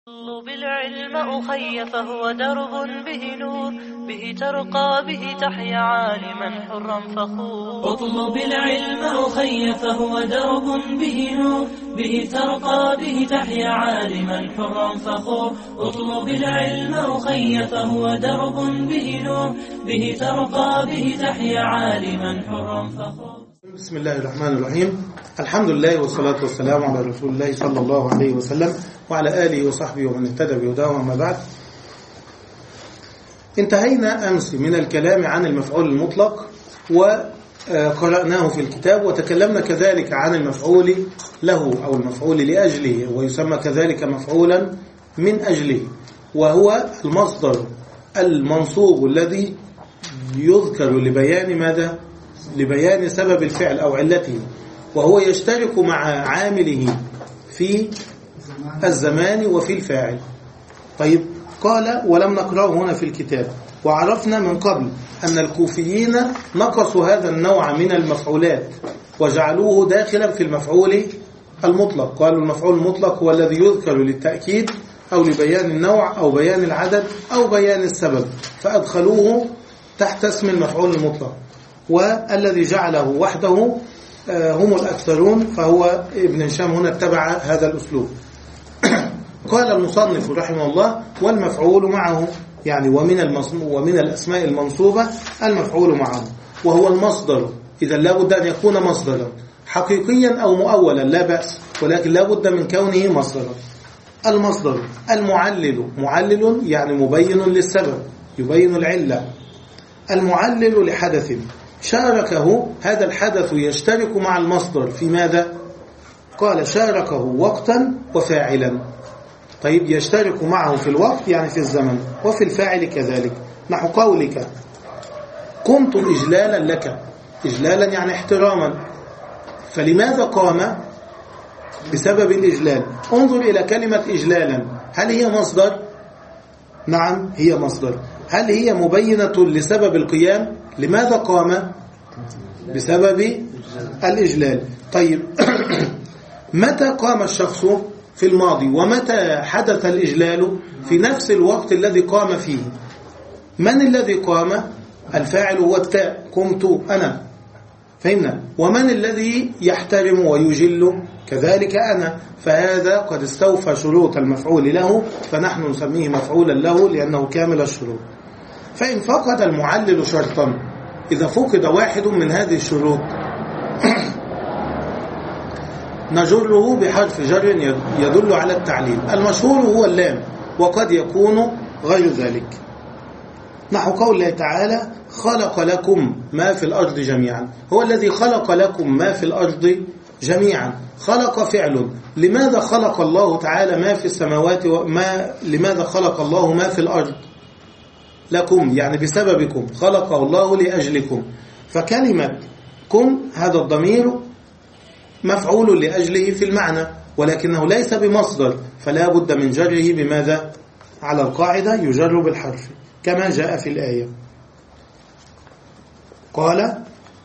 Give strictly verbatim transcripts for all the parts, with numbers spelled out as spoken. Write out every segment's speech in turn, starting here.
اطلب العلم أخي فهو درب به نور، به ترقى به تحيا عالما حرا فخور. اطلب العلم أخي فهو درب به نور، به ترقى به تحيا عالما حرا فخور. اطلب العلم أخي فهو درب به نور، به ترقى به تحيا عالما حرا فخور. بسم الله الرحمن الرحيم. الحمد لله والصلاة والسلام على رسول الله صلى الله عليه وسلم وعلى آله وصحبه ومن اهتدى بهداه. وما بعد، انتهينا أمس من الكلام عن المفعول المطلق وقرأناه في الكتاب، وتكلمنا كذلك عن المفعول له أو المفعول لأجله، ويسمى كذلك مفعولا من أجله، وهو المصدر المنصوب الذي يذكر لبيان ماذا؟ لبيان سبب الفعل أو علته، وهو يشترك مع عامله في الزمان وفي الفاعل. طيب، قال ولم نقرأه هنا في الكتاب. وعرفنا من قبل أن الكوفيين نقصوا هذا النوع من المفعولات وجعلوه داخلا في المفعول المطلق. قالوا المفعول المطلق هو الذي يذكر للتأكيد أو لبيان النوع أو بيان العدد أو بيان السبب، فأدخلوه تحت اسم المفعول المطلق. والذي جعله وحده هم الأكثرون، فهو ابن هشام هنا اتبع هذا الأسلوب. قال المصنف رحمه الله: والمفعول معه، يعني ومن ومن الأسماء المنصوبة المفعول معه، وهو المصدر. إذا لا بد أن يكون مصدرا حقيقيا أو مؤولا لا بأس، ولكن لا بد من كونه مصدرا. المصدر المعلل، معلل يعني مبين للسبب، يبين العلة. المعلل لحدث شاركه، هذا الحدث يشترك مع المصدر في ماذا؟ قال شاركه وقتا وفاعلا. طيب، يشترك معه في الوقت يعني في الزمن، وفي الفاعل كذلك. نحو قولك قمت إجلالا لك، إجلالا يعني احتراما. فلماذا قام؟ بسبب الإجلال. انظر إلى كلمة إجلالا، هل هي مصدر؟ نعم هي مصدر. هل هي مبينة لسبب القيام؟ لماذا قام؟ بسبب الإجلال. طيب متى قام الشخص؟ في الماضي. ومتى حدث الإجلال؟ في نفس الوقت الذي قام فيه. من الذي قام؟ الفاعل هو التاء، قمت أنا، فهمنا؟ ومن الذي يحترم ويجل؟ كذلك أنا. فهذا قد استوفى شروط المفعول له، فنحن نسميه مفعولا له لأنه كامل الشروط. فإن فقد المعلل شرطا، إذا فقد واحد من هذه الشروط نجره بحرف جر يدل على التعليل. المشهور هو اللام، وقد يكون غير ذلك. نحو قول الله تعالى خلق لكم ما في الأرض جميعا. هو الذي خلق لكم ما في الأرض جميعا. خلق فعل. لماذا خلق الله تعالى ما في السماوات وما لماذا خلق الله ما في الأرض؟ لكم يعني بسببكم، خلقه الله لأجلكم. فكلمة كم هذا الضمير مفعول لأجله في المعنى، ولكنه ليس بمصدر، فلا بد من جره بماذا؟ على القاعدة يجر بالحرف كما جاء في الآية. قال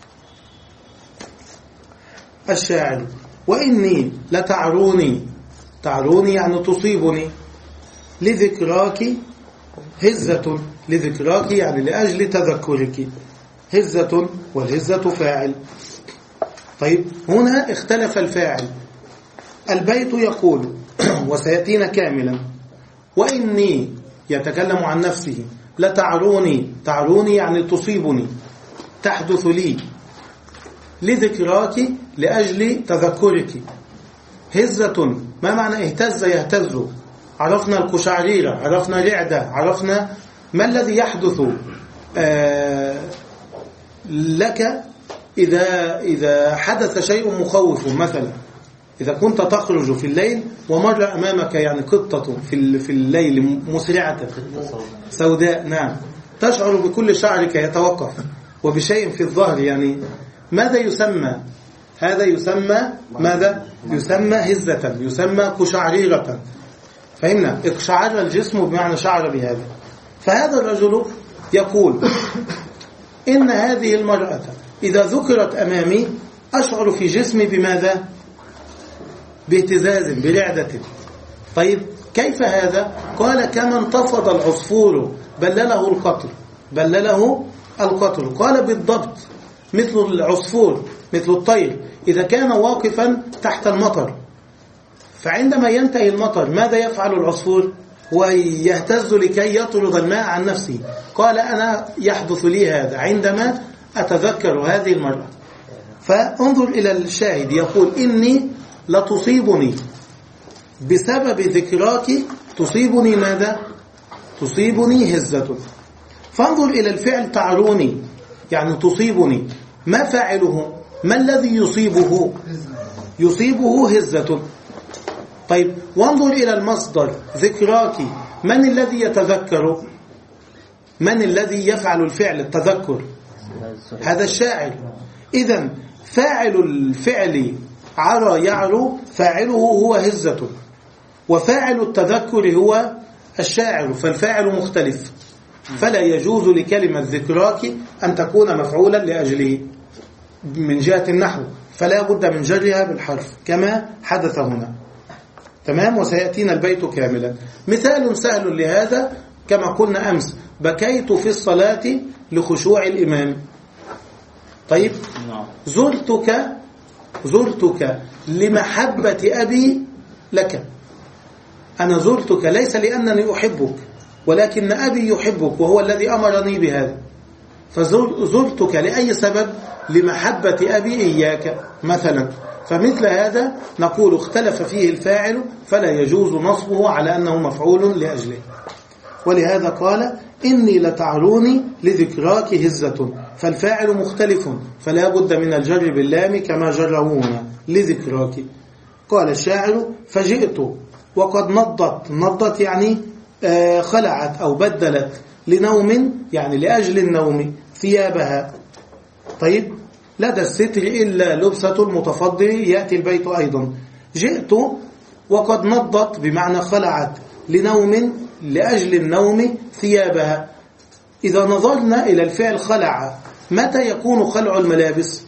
الشاعر وإني لتعروني، تعروني يعني تصيبني، لذكراك هزة، لذكراك يعني لأجل تذكرك، هزة، والهزة فاعل. طيب، هنا اختلف الفاعل. البيت يقول وسيأتينا كاملا وإني يتكلم عن نفسه، لتعروني، تعروني يعني تصيبني، تحدث لي، لذكراك لأجل تذكرك. هزة، ما معنى اهتز؟ يهتز. عرفنا القشعريرة، عرفنا الرعدة، عرفنا ما الذي يحدث آه لك إذا إذا حدث شيء مخوف. مثلا إذا كنت تخرج في الليل ومر أمامك يعني قطة في في الليل مسرعة سوداء، نعم، تشعر بكل شعرك يتوقف وبشيء في الظهر، يعني ماذا يسمى؟ هذا يسمى ماذا؟ يسمى هزة، يسمى قشعريرة. فهمنا؟ اقشعر الجسم بمعنى شعر بهذا. فهذا الرجل يقول إن هذه المرأة إذا ذكرت أمامي أشعر في جسمي بماذا؟ باهتزاز، برعدة. طيب، كيف هذا؟ قال كما انتفض العصفور بلله القطر بلله القطر. قال بالضبط مثل العصفور مثل الطير إذا كان واقفا تحت المطر، فعندما ينتهي المطر ماذا يفعل العصفور؟ ويهتز لكي يطرد الماء عن نفسه. قال أنا يحدث لي هذا عندما أتذكر هذه المرة. فانظر إلى الشاهد يقول إني لتصيبني بسبب ذكراك، تصيبني ماذا؟ تصيبني هزة. فانظر إلى الفعل تعروني يعني تصيبني، ما فاعله؟ ما الذي يصيبه؟ يصيبه هزة. طيب وانظر إلى المصدر ذكراك، من الذي يتذكر؟ من الذي يفعل الفعل التذكر؟ هذا الشاعر. إذن فاعل الفعل عرى يعرو فاعله هو هزة، وفاعل التذكر هو الشاعر، فالفاعل مختلف. فلا يجوز لكلمة ذكراك أن تكون مفعولا لأجله من جهة النحو، فلا بد من جرها بالحرف كما حدث هنا. تمام. وسيأتينا البيت كاملا. مثال سهل لهذا كما قلنا أمس، بكيت في الصلاة لخشوع الإمام. طيب زرتك زرتك لمحبة أبي لك. أنا زرتك ليس لأنني أحبك، ولكن أبي يحبك وهو الذي أمرني بهذا. فزرتك لأي سبب؟ لمحبة أبي إياك مثلا. فمثل هذا نقول اختلف فيه الفاعل فلا يجوز نصبه على أنه مفعول لأجله. ولهذا قال إني لتعروني لذكراك هزة، فالفاعل مختلف فلا بد من الجر باللام كما جرهونا لذكراك. قال الشاعر فجئت وقد نضت، نضت يعني خلعت أو بدلت، لنوم يعني لأجل النوم، ثيابها. طيب لدى الستر إلا لبسة المتفضل، يأتي البيت أيضا. جئت وقد نضت بمعنى خلعت، لنوم لأجل النوم، ثيابها. إذا نظرنا إلى الفعل خلع، متى يكون خلع الملابس؟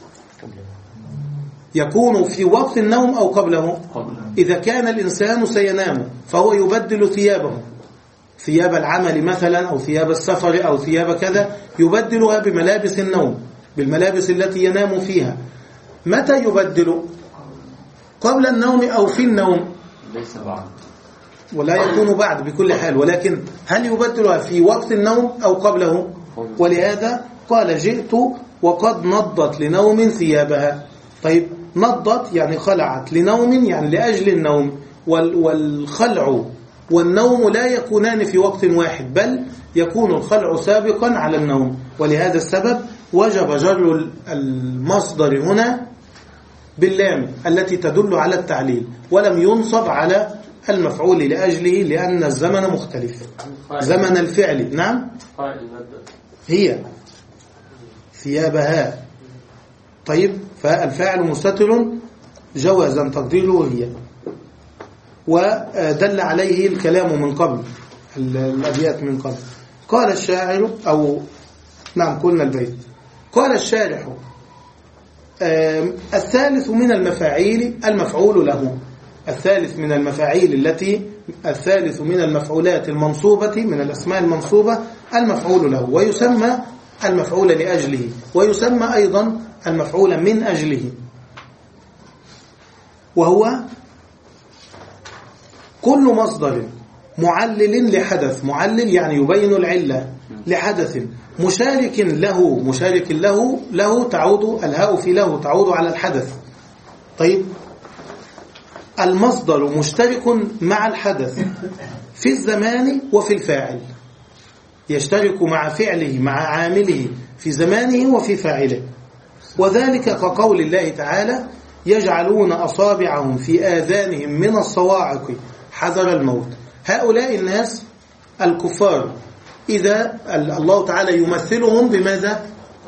يكون في وقت النوم أو قبله؟ إذا كان الإنسان سينام فهو يبدل ثيابه، ثياب العمل مثلا أو ثياب السفر أو ثياب كذا، يبدلها بملابس النوم، بالملابس التي ينام فيها. متى يبدل؟ قبل النوم أو في النوم؟ ليس بعد، ولا يكون بعد بكل حال، ولكن هل يبدلها في وقت النوم أو قبله؟ ولهذا قال جئت وقد نضت لنوم ثيابها. طيب نضت يعني خلعت، لنوم يعني لأجل النوم. والخلع والنوم لا يكونان في وقت واحد، بل يكون الخلع سابقا على النوم. ولهذا السبب وجب جر المصدر هنا باللام التي تدل على التعليل، ولم ينصب على المفعول لأجله لأن الزمن مختلف، زمن الفعل. نعم هي ثيابها. طيب فالفاعل مستتر جوازا تقديره هي، ودل عليه الكلام من قبل، الأبيات من قبل. قال الشاعر أو نعم قلنا البيت. قال الشارح الثالث من المفاعيل المفعول له. الثالث من المفاعيل التي الثالث من المفعولات المنصوبة من الأسماء المنصوبة المفعول له، ويسمى المفعول لأجله، ويسمى أيضا المفعول من أجله. وهو كل مصدر معلل لحدث، معلل يعني يبين العلة لحدث، مشارك له، مشارك له، له تعود الهاء في له تعود على الحدث. طيب المصدر مشترك مع الحدث في الزمان وفي الفاعل، يشترك مع فعله مع عامله في زمانه وفي فاعله. وذلك كقول الله تعالى يجعلون أصابعهم في آذانهم من الصواعق حذر الموت. هؤلاء الناس الكفار إذا الله تعالى يمثلهم بماذا؟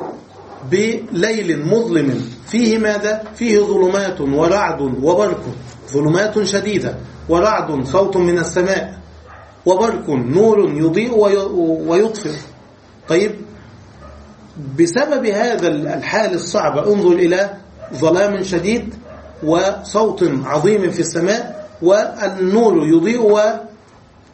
بليل مظلم فيه ماذا؟ فيه ظلمات ورعد وبرق، ظلمات شديدة ورعد صوت من السماء، وبرق نور يضيء ويطفئ. طيب بسبب هذا الحال الصعب انظر إلى ظلام شديد وصوت عظيم في السماء، والنور يضيء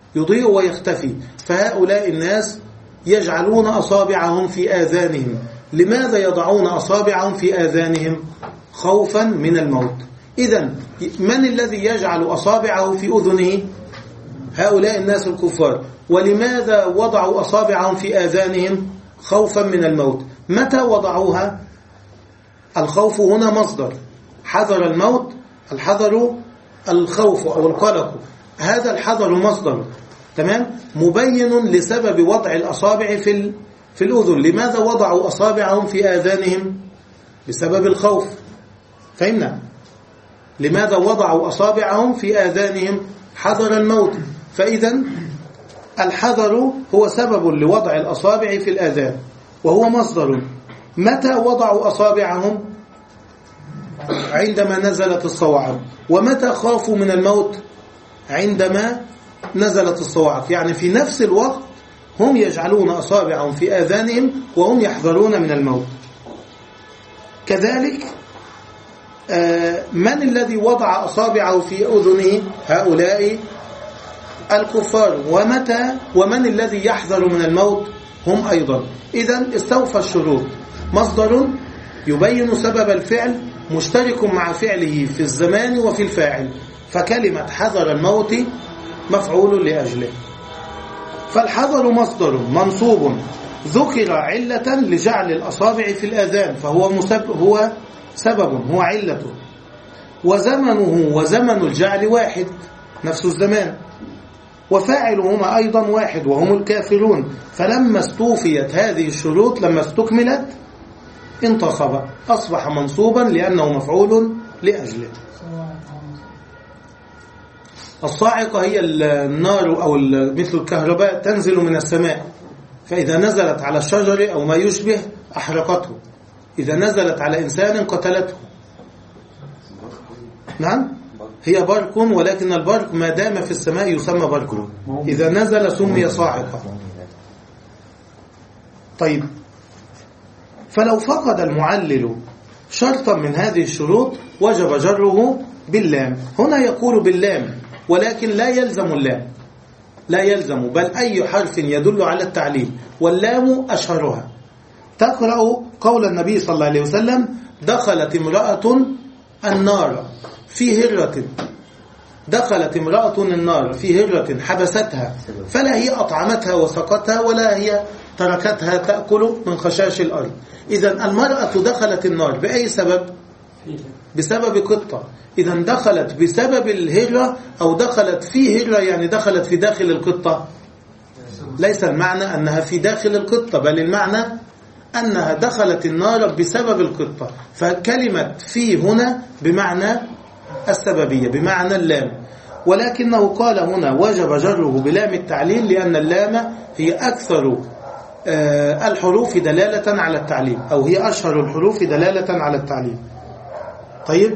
يضيء ويختفي. فهؤلاء الناس يجعلون أصابعهم في آذانهم. لماذا يضعون أصابعهم في آذانهم؟ خوفا من الموت. إذن من الذي يجعل أصابعه في أذنه؟ هؤلاء الناس الكفار. ولماذا وضعوا أصابعهم في آذانهم؟ خوفا من الموت. متى وضعوها؟ الخوف هنا مصدر، حذر الموت، الحذر الخوف أو القلق، هذا الحذر مصدر، تمام، مبين لسبب وضع الأصابع في في الأذن. لماذا وضعوا أصابعهم في آذانهم؟ بسبب الخوف. فهمنا؟ لماذا وضعوا أصابعهم في آذانهم؟ حذر الموت. فإذا الحذر هو سبب لوضع الأصابع في الآذان وهو مصدر. متى وضعوا أصابعهم؟ عندما نزلت الصواعق. ومتى خافوا من الموت؟ عندما نزلت الصواعق. يعني في نفس الوقت هم يجعلون أصابعهم في آذانهم وهم يحذرون من الموت. كذلك من الذي وضع أصابعه في أذنه؟ هؤلاء الكفار. ومتى ومن الذي يحذر من الموت؟ هم أيضا. إذن استوفى الشروط. مصدر يبين سبب الفعل مشترك مع فعله في الزمان وفي الفاعل. فكلمة حذر الموت مفعول لأجله. فالحذر مصدر منصوب ذكر علة لجعل الأصابع في الآذان فهو مسبب، هو سبب، هو علته. وزمنه وزمن الجعل واحد، نفس الزمان. وفاعلهما أيضا واحد وهم الكافرون. فلما استوفيت هذه الشروط، لما استكملت، انتصب، أصبح منصوبا لأنه مفعول لأجله. الصاعقة هي النار أو مثل الكهرباء تنزل من السماء، فإذا نزلت على الشجر أو ما يشبه أحرقته، إذا نزلت على إنسان قتلته. نعم، هي برق، ولكن البرق ما دام في السماء يسمى برق، إذا نزل سمي صاعقة. طيب، فلو فقد المعلل شرطا من هذه الشروط وجب جره باللام. هنا يقول باللام، ولكن لا يلزم اللام، لا يلزم، بل أي حرف يدل على التعليل، واللام أشهرها. تقرأ قول النبي صلى الله عليه وسلم: دخلت امرأة النار في هرة، دخلت امرأة النار في هرة حبستها، فلا هي أطعمتها وسقتها ولا هي تركتها تأكل من خشاش الأرض. إذن المرأة دخلت النار بأي سبب؟ بسبب قطة. إذن دخلت بسبب الهرة أو دخلت في هرة، يعني دخلت في داخل القطة. ليس المعنى أنها في داخل القطة، بل المعنى أنها دخلت النار بسبب القطة. فكلمة في هنا بمعنى السببية، بمعنى اللام. ولكنه قال هنا وجب جره بلام التعليل، لأن اللام هي أكثر الحروف دلالة على التعليل، أو هي أشهر الحروف دلالة على التعليل. طيب،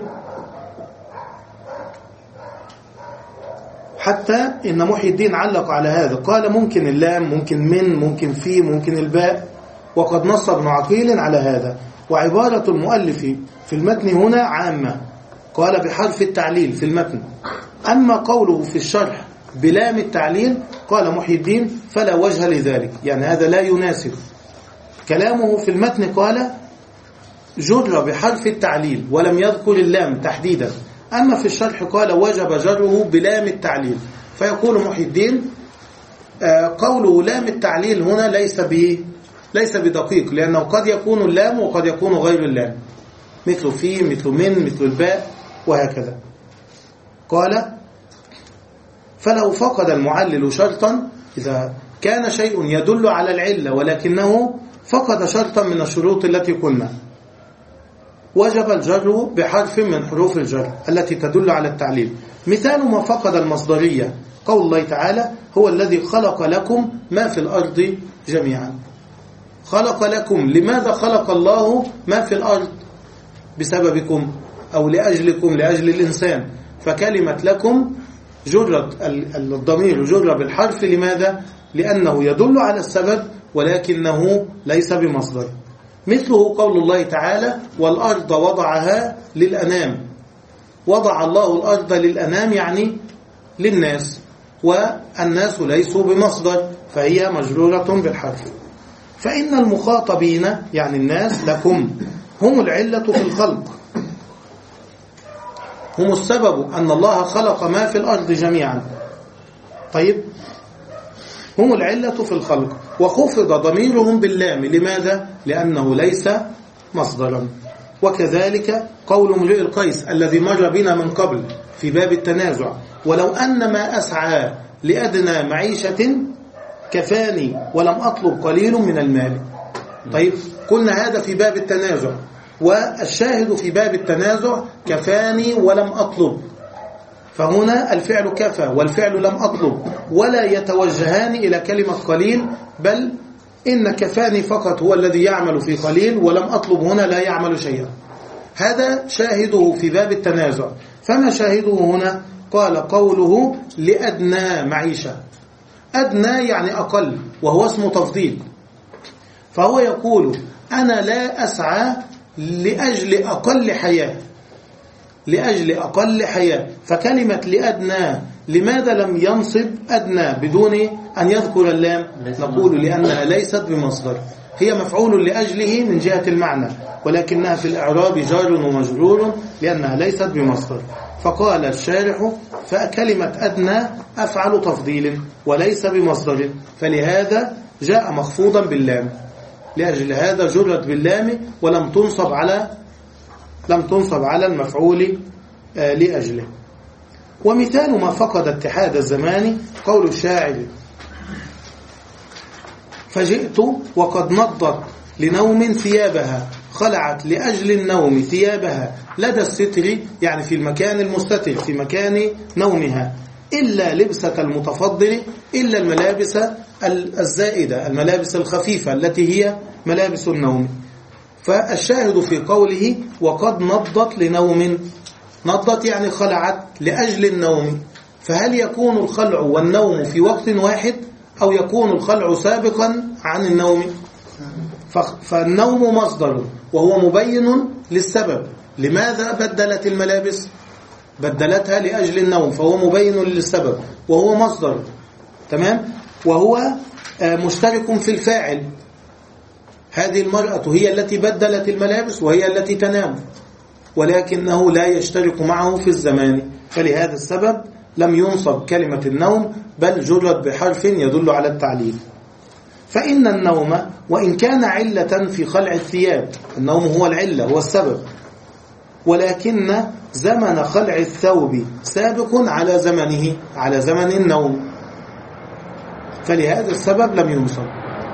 حتى إن محي الدين علق على هذا، قال ممكن اللام، ممكن من، ممكن في، ممكن الباء، وقد نص ابن عقيل على هذا. وعبارة المؤلف في المتن هنا عامة، قال بحرف التعليل في المتن. أما قوله في الشرح بلام التعليل، قال محي الدين فلا وجه لذلك، يعني هذا لا يناسب. كلامه في المتن قال جر بحرف التعليل ولم يذكر اللام تحديدا. أما في الشرح قال وجب جره بلام التعليل. فيقول محي الدين قوله لام التعليل هنا ليس ب ليس بدقيق، لأنه قد يكون اللام وقد يكون غير اللام، مثل في، مثل من، مثل الباء، وهكذا. قال فلو فقد المعلل شرطا، إذا كان شيء يدل على العلة ولكنه فقد شرطا من الشروط التي قلنا، وجب الجر بحرف من حروف الجر التي تدل على التعليل. مثال ما فقد المصدرية قول الله تعالى هو الذي خلق لكم ما في الأرض جميعا. خلق لكم، لماذا خلق الله ما في الأرض؟ بسببكم أو لأجلكم، لأجل الإنسان. فكلمة لكم جرت الضمير جر بالحرف، لماذا؟ لأنه يدل على السبب ولكنه ليس بمصدر. مثله قول الله تعالى والأرض وضعها للأنام. وضع الله الأرض للأنام يعني للناس، والناس ليسوا بمصدر فهي مجرورة بالحرف. فإن المخاطبين يعني الناس لكم هم العلة في الخلق، هم السبب أن الله خلق ما في الأرض جميعا. طيب هم العلة في الخلق، وخفض ضميرهم باللام. لماذا؟ لأنه ليس مصدرا. وكذلك قول امرئ القيس الذي مر بنا من قبل في باب التنازع: ولو أن ما أسعى لأدنى معيشة كفاني ولم أطلب قليل من المال. طيب قلنا هذا في باب التنازع، والشاهد في باب التنازع كفاني ولم أطلب، فهنا الفعل كفى والفعل لم أطلب ولا يتوجهان إلى كلمة قليل، بل إن كفاني فقط هو الذي يعمل في قليل، ولم أطلب هنا لا يعمل شيئا. هذا شاهده في باب التنازع. فما شاهده هنا؟ قال قوله لأدنى معيشة. أدنى يعني أقل، وهو اسم تفضيل. فهو يقول أنا لا أسعى لأجل أقل حياة، لأجل أقل حياة. فكلمة لأدنى لماذا لم ينصب أدنى بدون أن يذكر اللام؟ نقول لأنها ليست بمصدر، هي مفعول لأجله من جهة المعنى، ولكنها في الإعراب جار ومجرور لأنها ليست بمصدر. فقال الشارح فكلمة أدنى أفعل تفضيل وليس بمصدر، فلهذا جاء مخفوضا باللام، لأجل هذا جرت باللام ولم تنصب على لم تنصب على المفعول لأجله. ومثال ما فقد اتحاد الزمان قول الشاعر: فجئت وقد نضت لنوم ثيابها، خلعت لأجل النوم ثيابها لدى الستر، يعني في المكان المستتر في مكان نومها، إلا لبسة المتفضل، إلا الملابس الزائدة، الملابس الخفيفة التي هي ملابس النوم. فالشاهد في قوله وقد نضت لنوم، نضت يعني خلعت لأجل النوم. فهل يكون الخلع والنوم في وقت واحد أو يكون الخلع سابقا عن النوم؟ فالنوم مصدر وهو مبين للسبب. لماذا بدلت الملابس؟ بدلتها لأجل النوم، فهو مبين للسبب وهو مصدر. تمام. وهو مشترك في الفاعل، هذه المرأة هي التي بدلت الملابس وهي التي تنام، ولكنه لا يشترك معه في الزمان، فلهذا السبب لم ينصب كلمة النوم بل جرت بحرف يدل على التعليل. فإن النوم وإن كان علة في خلع الثياب، النوم هو العلة هو السبب، ولكن زمن خلع الثوب سابق على زمنه على زمن النوم، فلهذا السبب لم ينصب.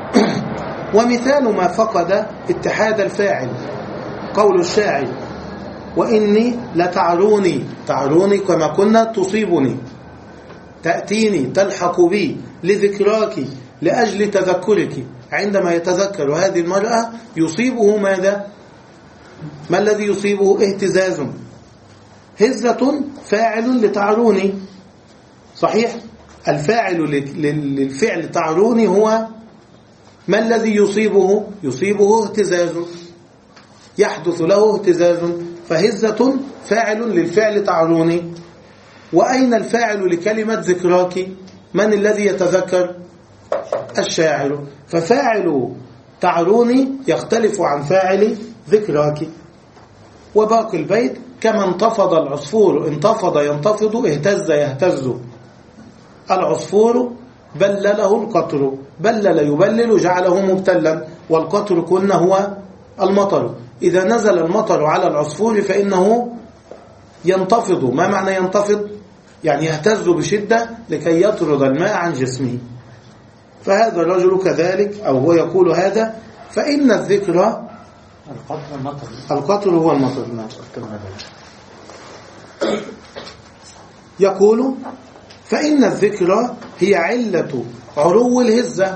ومثال ما فقد اتحاد الفاعل قول الشاعر: وإني لتعروني، تعروني كما كنا تصيبني، تأتيني تلحق بي لذكراك لأجل تذكرك. عندما يتذكر هذه المرأة يصيبه ماذا؟ ما الذي يصيبه؟ اهتزاز، هزة فاعل لتعروني، صحيح؟ الفاعل للفعل تعروني هو ما الذي يصيبه؟ يصيبه اهتزاز، يحدث له اهتزاز، فهزة فاعل للفعل تعروني. وأين الفاعل لكلمة ذكراك؟ من الذي يتذكر؟ الشاعر. ففاعل تعروني يختلف عن فاعل ذكراك. وباقي البيت: كما انتفض العصفور، انتفض ينتفض، اهتز يهتز. العصفور بلله القطر، بلل يبلل جعله مبتلا، والقطر كنا هو المطر. إذا نزل المطر على العصفور فإنه ينتفض. ما معنى ينتفض؟ يعني يهتز بشدة لكي يطرد الماء عن جسمه. فهذا الرجل كذلك، أو هو يقول هذا: فإن الذكر القطر المطر، القطر هو المطر. نعم. يقول: فإن الذكر هي علة عرو الهزة.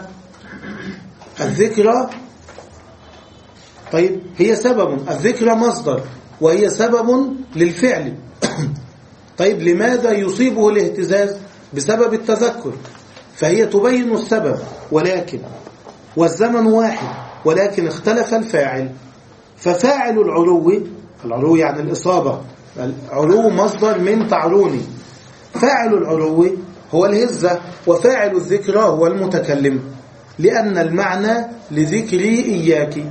الذكر طيب هي سبب، الذكر مصدر وهي سبب للفعل. طيب لماذا يصيبه الاهتزاز؟ بسبب التذكر، فهي تبين السبب، ولكن والزمن واحد ولكن اختلف الفاعل. ففاعل العرو، العرو يعني الإصابة، العرو مصدر من تعروني، فاعل العرو هو الهزة، وفاعل الذكرى هو المتكلم، لأن المعنى لذكري إياك،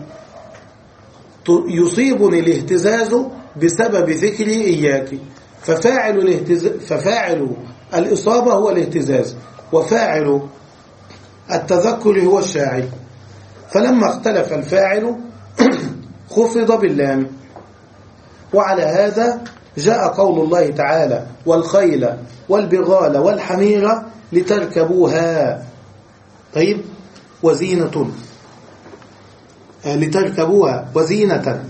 يصيبني الاهتزاز بسبب ذكري إياك، ففاعل, الاهتز... ففاعل الإصابة هو الاهتزاز، وفاعل التذكر هو الشاعر. فلما اختلف الفاعل خفض باللام. وعلى هذا جاء قول الله تعالى: والخيل والبغال والحمير لتركبوها. طيب، وزينة، لتركبوها وزينة.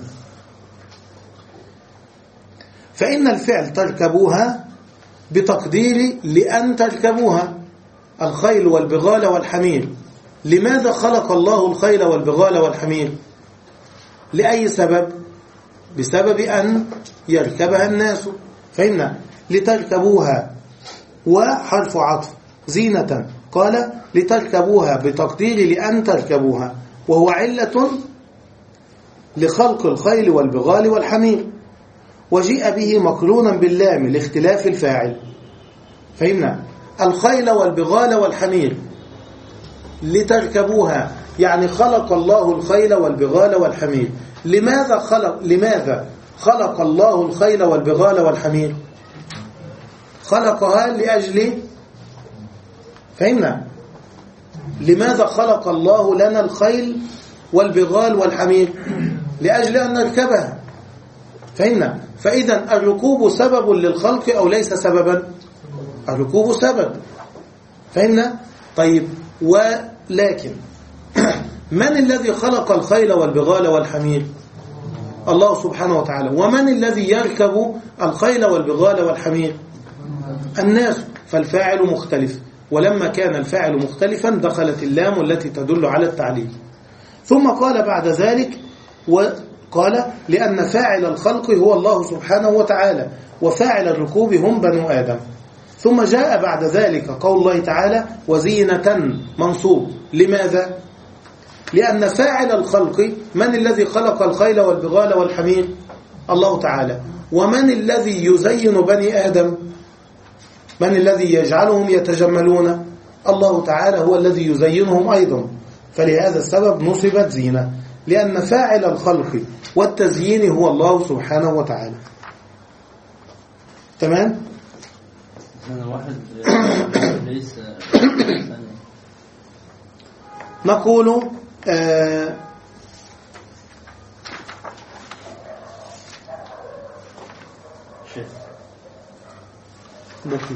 فإن الفعل تركبوها بتقدير لأن تركبوها، الخيل والبغال والحمير. لماذا خلق الله الخيل والبغال والحمير؟ لأي سبب؟ بسبب أن يركبها الناس. فإن لتركبوها وحرف عطف، زينة قال لتركبوها بتقدير لأن تركبوها، وهو علة لخلق الخيل والبغال والحمير، وجيء به مقرونا باللام لاختلاف الفاعل. فهمنا؟ الخيل والبغال والحمير لتركبوها، يعني خلق الله الخيل والبغال والحمير. لماذا خلق لماذا خلق الله الخيل والبغال والحمير؟ خلقها لأجل، فهمنا؟ لماذا خلق الله لنا الخيل والبغال والحمير؟ لأجل أن نركبها. فهمنا؟ فإذا الركوب سبب للخلق أو ليس سببا؟ الركوب سبب. فهمنا؟ طيب، ولكن من الذي خلق الخيل والبغال والحمير؟ الله سبحانه وتعالى. ومن الذي يركب الخيل والبغال والحمير؟ الناس. فالفاعل مختلف، ولما كان الفاعل مختلفا دخلت اللام التي تدل على التعليل. ثم قال بعد ذلك، وقال لأن فاعل الخلق هو الله سبحانه وتعالى، وفاعل الركوب هم بنو آدم. ثم جاء بعد ذلك قول الله تعالى: وزينة منصوب. لماذا؟ لأن فاعل الخلق، من الذي خلق الخيل والبغال والحمير؟ الله تعالى. ومن الذي يزين بني آدم؟ من الذي يجعلهم يتجملون؟ الله تعالى هو الذي يزينهم أيضا. فلهذا السبب نصبت زينة، لأن فاعل الخلق والتزيين هو الله سبحانه وتعالى. تمام؟ واحد ليس نقول آه دقيقة.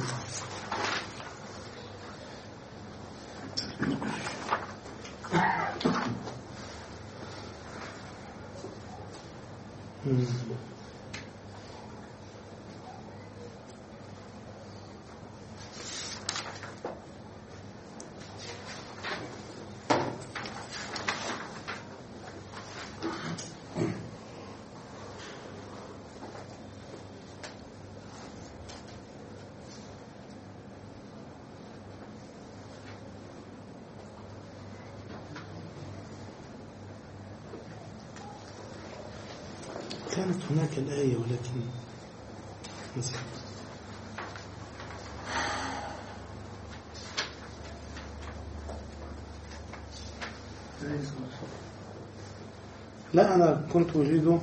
كانت هناك الآية ولكن نسيت. لا، أنا كنت أجيد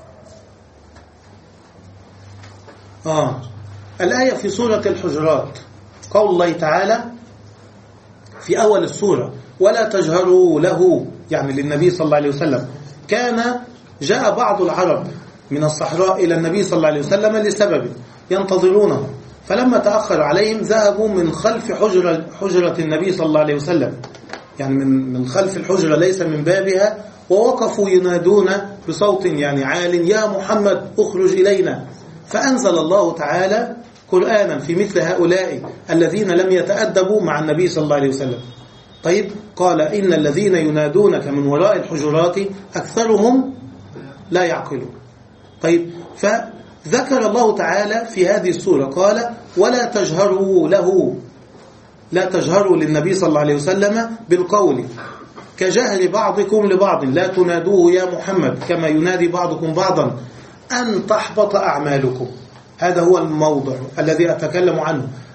آه الآية في سورة الحجرات، قول الله تعالى في أول السورة: ولا تجهروا له، يعني للنبي صلى الله عليه وسلم. كان جاء بعض العرب من الصحراء إلى النبي صلى الله عليه وسلم لسبب ينتظرونه، فلما تأخر عليهم ذهبوا من خلف حجرة, حجرة النبي صلى الله عليه وسلم، يعني من, من خلف الحجرة ليس من بابها، ووقفوا ينادون بصوت يعني عال: يا محمد اخرج إلينا. فأنزل الله تعالى قرآنا في مثل هؤلاء الذين لم يتأدبوا مع النبي صلى الله عليه وسلم. طيب، قال: إن الذين ينادونك من وراء الحجرات أكثرهم لا يعقلون. طيب، فذكر الله تعالى في هذه السورة قال: ولا تجهروا له، لا تجهروا للنبي صلى الله عليه وسلم بالقول كجهر بعضكم لبعض، لا تنادوه يا محمد كما ينادي بعضكم بعضا أن تحبط أعمالكم. هذا هو الموضع الذي أتكلم عنه،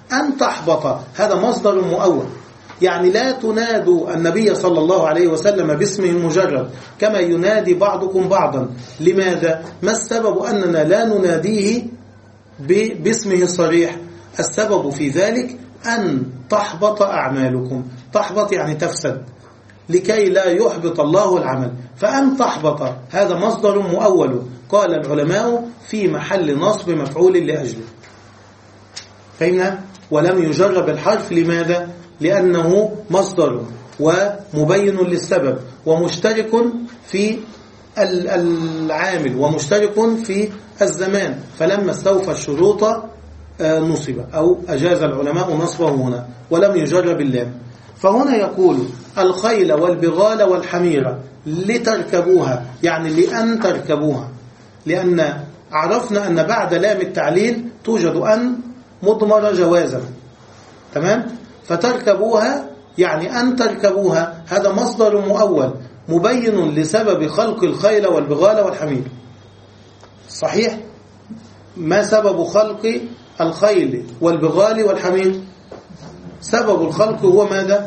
أن تحبط، هذا مصدر مؤول. يعني لا تنادوا النبي صلى الله عليه وسلم باسمه المجرد كما ينادي بعضكم بعضا. لماذا؟ ما السبب أننا لا نناديه باسمه الصريح؟ السبب في ذلك أن تحبط أعمالكم. تحبط يعني تفسد، لكي لا يحبط الله العمل. فأن تحبط هذا مصدر مؤول، قال العلماء في محل نصب مفعول لأجله. فهمنا؟ ولم يجرب الحرف. لماذا؟ لأنه مصدر ومبين للسبب ومشترك في العامل ومشترك في الزمان، فلما استوفى الشروط نصب أو أجاز العلماء نصبه هنا ولم يجرب اللام. فهنا يقول الخيل والبغال والحمير لتركبوها، يعني لأن تركبوها، لأن عرفنا أن بعد لام التعليل توجد أن مضمرة جوازا. تمام؟ فتركبوها يعني أن تركبوها، هذا مصدر مؤول مبين لسبب خلق الخيل والبغال والحمير. صحيح؟ ما سبب خلق الخيل والبغال والحمير؟ سبب الخلق هو ماذا؟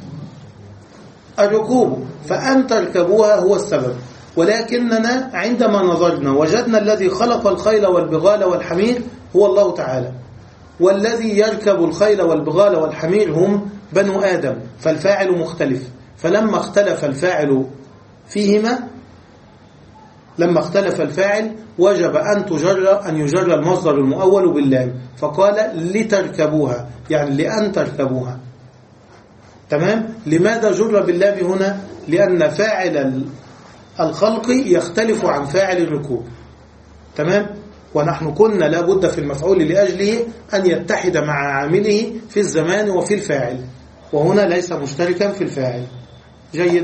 الركوب، فأن تركبوها هو السبب. ولكننا عندما نظرنا وجدنا الذي خلق الخيل والبغال والحمير هو الله تعالى، والذي يركب الخيل والبغال والحمير هم بنو آدم، فالفاعل مختلف. فلما اختلف الفاعل فيهما لما اختلف الفاعل وجب أن تجر أن يجر المصدر المؤول باللام، فقال لتركبوها يعني لأن تركبوها. تمام؟ لماذا جر باللام هنا؟ لأن فاعل الخلق يختلف عن فاعل الركوب. تمام؟ ونحن كنا لابد في المفعول لأجله أن يتحد مع عامله في الزمان وفي الفاعل، وهنا ليس مشتركا في الفاعل. جيد؟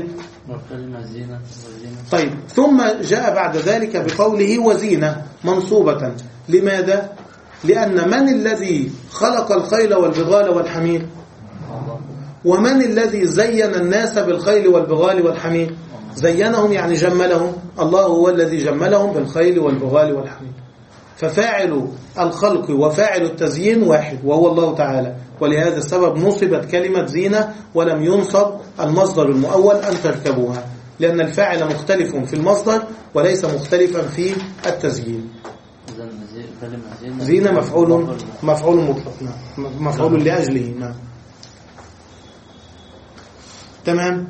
طيب، ثم جاء بعد ذلك بقوله وزينة منصوبة. لماذا؟ لأن من الذي خلق الخيل والبغال والحمير؟ ومن الذي زين الناس بالخيل والبغال والحمير؟ زينهم يعني جملهم، الله هو الذي جملهم بالخيل والبغال والحمير. ففاعل الخلق وفاعل التزيين واحد وهو الله تعالى، ولهذا السبب نصبت كلمة زينة ولم ينصب المصدر المؤول أن تركبوها، لأن الفاعل مختلف في المصدر وليس مختلفا في التزيين. زينة مفعول مفعول مطلق، مفعول لأجله. نعم. تمام.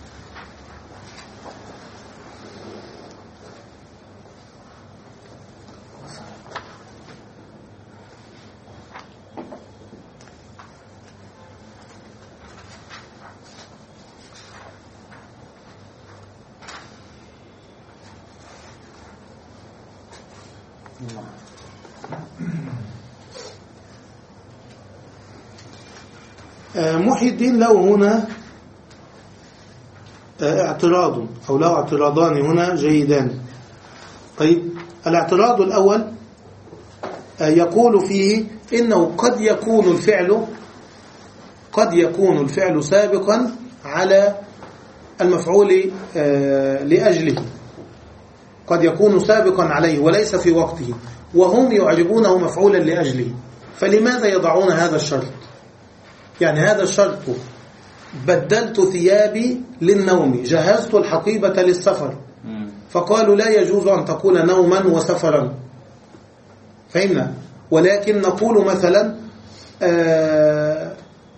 محي الدين له هنا اعتراض أو له اعتراضان هنا جيدان. طيب، الاعتراض الأول يقول فيه إنه قد يكون الفعل قد يكون الفعل سابقا على المفعول لأجله، قد يكون سابقا عليه وليس في وقته، وهم يعجبونه مفعولا لأجله. فلماذا يضعون هذا الشرط؟ يعني هذا الشرط: بدلت ثيابي للنوم، جهزت الحقيبة للسفر. فقالوا لا يجوز أن تقول نوما وسفرا. فهمنا؟ ولكن نقول مثلا آه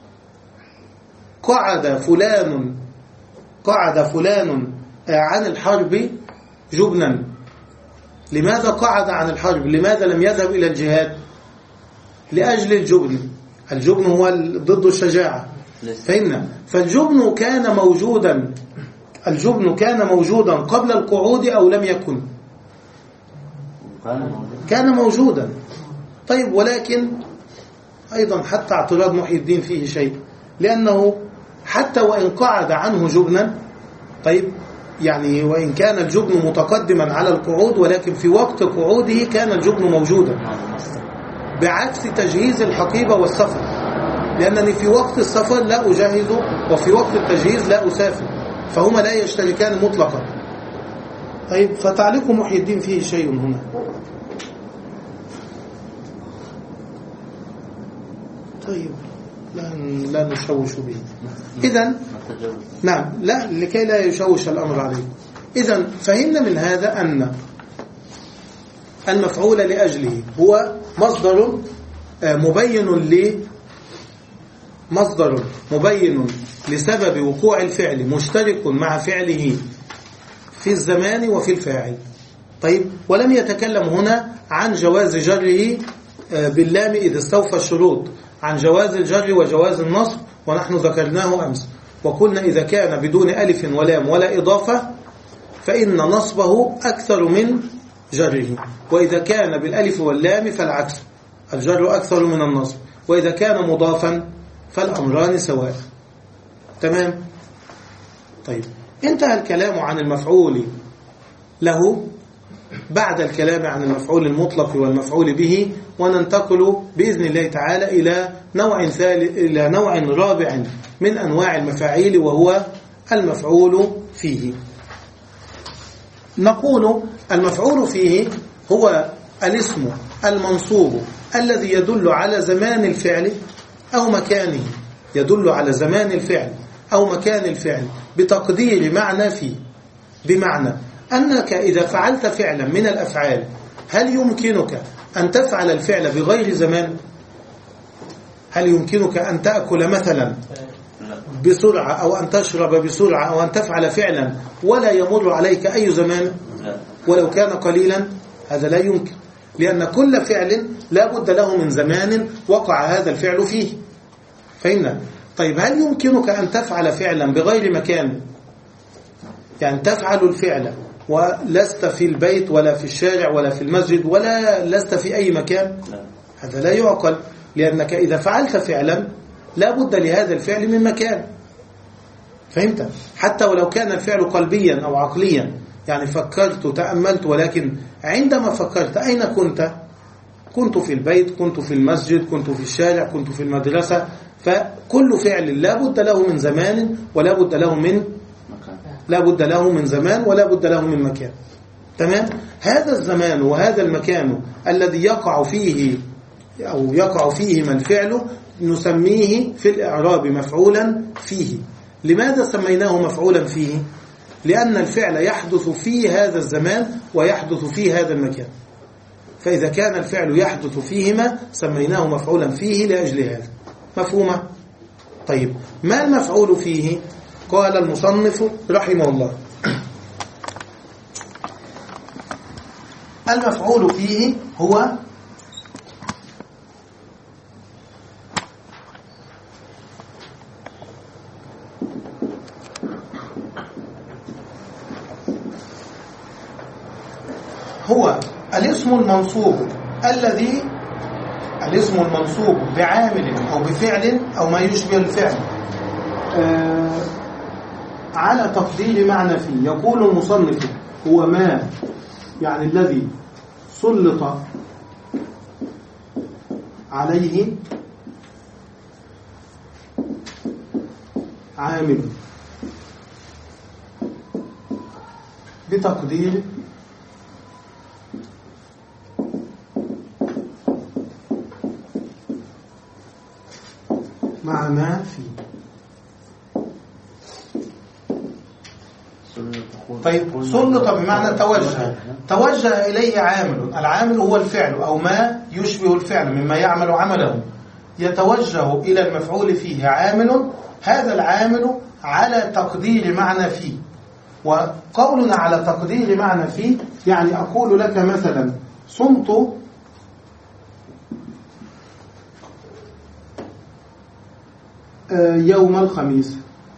قعد فلان قعد فلان عن الحرب جبنا. لماذا قعد عن الحرب؟ لماذا لم يذهب إلى الجهاد؟ لأجل الجبن. الجبن هو ضد الشجاعة. فهمنا؟ فالجبن كان موجودا الجبن كان موجودا قبل القعود أو لم يكن؟ كان موجودا. طيب، ولكن أيضا حتى اعتراض محي الدين فيه شيء، لأنه حتى وإن قعد عنه جبنا، طيب يعني وإن كان الجبن متقدما على القعود، ولكن في وقت قعوده كان الجبن موجودا، بعكس تجهيز الحقيبة والسفر، لأنني في وقت السفر لا أجهز وفي وقت التجهيز لا أسافر، فهما لا يشتركان مطلقا. طيب، فتعليق محي الدين فيه شيء هنا. طيب لا لا نشوش به. إذن نعم، لا لكي لا يشوش الأمر عليه. إذن فهمنا من هذا أن المفعول لأجله هو مصدر مبين ل مصدر مبين لسبب وقوع الفعل مشترك مع فعله في الزمان وفي الفاعل. طيب، ولم يتكلم هنا عن جواز جره باللام إذا استوفى الشروط، عن جواز الجر وجواز النصب، ونحن ذكرناه أمس وقلنا إذا كان بدون ألف ولام ولا إضافة فإن نصبه أكثر من جره، وإذا كان بالألف واللام فالعكس، الجر أكثر من النصب، وإذا كان مضافا فالأمران سواء. تمام؟ طيب، انتهى الكلام عن المفعول له بعد الكلام عن المفعول المطلق والمفعول به، وننتقل بإذن الله تعالى إلى نوع ثالث، إلى نوع رابع من أنواع المفاعيل، وهو المفعول فيه. نقول المفعول فيه هو الاسم المنصوب الذي يدل على زمان الفعل أو مكانه، يدل على زمان الفعل أو مكان الفعل بتقدير معنى فيه، بمعنى أنك إذا فعلت فعلا من الأفعال هل يمكنك أن تفعل الفعل بغير زمان؟ هل يمكنك أن تأكل مثلا بسرعة أو أن تشرب بسرعة أو أن تفعل فعلا ولا يمر عليك أي زمان ولو كان قليلا؟ هذا لا يمكن، لأن كل فعل لا بد له من زمان وقع هذا الفعل فيه. فهمنا؟ طيب، هل يمكنك أن تفعل فعلا بغير مكان؟ يعني تفعل الفعل ولست في البيت ولا في الشارع ولا في المسجد ولا لست في أي مكان؟ هذا لا يعقل، لأنك إذا فعلت فعلا لا بد لهذا الفعل من مكان. فهمت؟ حتى ولو كان الفعل قلبيا أو عقليا، يعني فكرت تأملت، ولكن عندما فكرت أين كنت؟ كنت في البيت، كنت في المسجد، كنت في الشارع، كنت في المدرسة. فكل فعل لا بد له من زمان ولا بد له من لا بد له من زمان ولا بد له من مكان. تمام؟ هذا الزمان وهذا المكان الذي يقع فيه أو يقع فيهما الفعل نسميه في الإعراب مفعولا فيه. لماذا سميناه مفعولا فيه؟ لأن الفعل يحدث في هذا الزمان ويحدث في هذا المكان، فإذا كان الفعل يحدث فيهما سميناه مفعولا فيه لأجل هذا. مفهومة؟ طيب، ما المفعول فيه؟ قال المصنف رحمه الله: المفعول فيه هو هو الاسم المنصوب الذي الاسم المنصوب بعامل أو بفعل أو ما يشبه الفعل آه على تقدير معنى فيه. يقول المصنف: هو ما يعني الذي سلط عليه عامل بتقدير مع ما فيه. طيب، سلط بمعنى توجه توجه إليه عامل، العامل هو الفعل أو ما يشبه الفعل مما يعمل عمله، يتوجه إلى المفعول فيه عامل، هذا العامل على تقدير معنى فيه. وقولنا على تقدير معنى فيه يعني أقول لك مثلا: صمت يوم الخميس.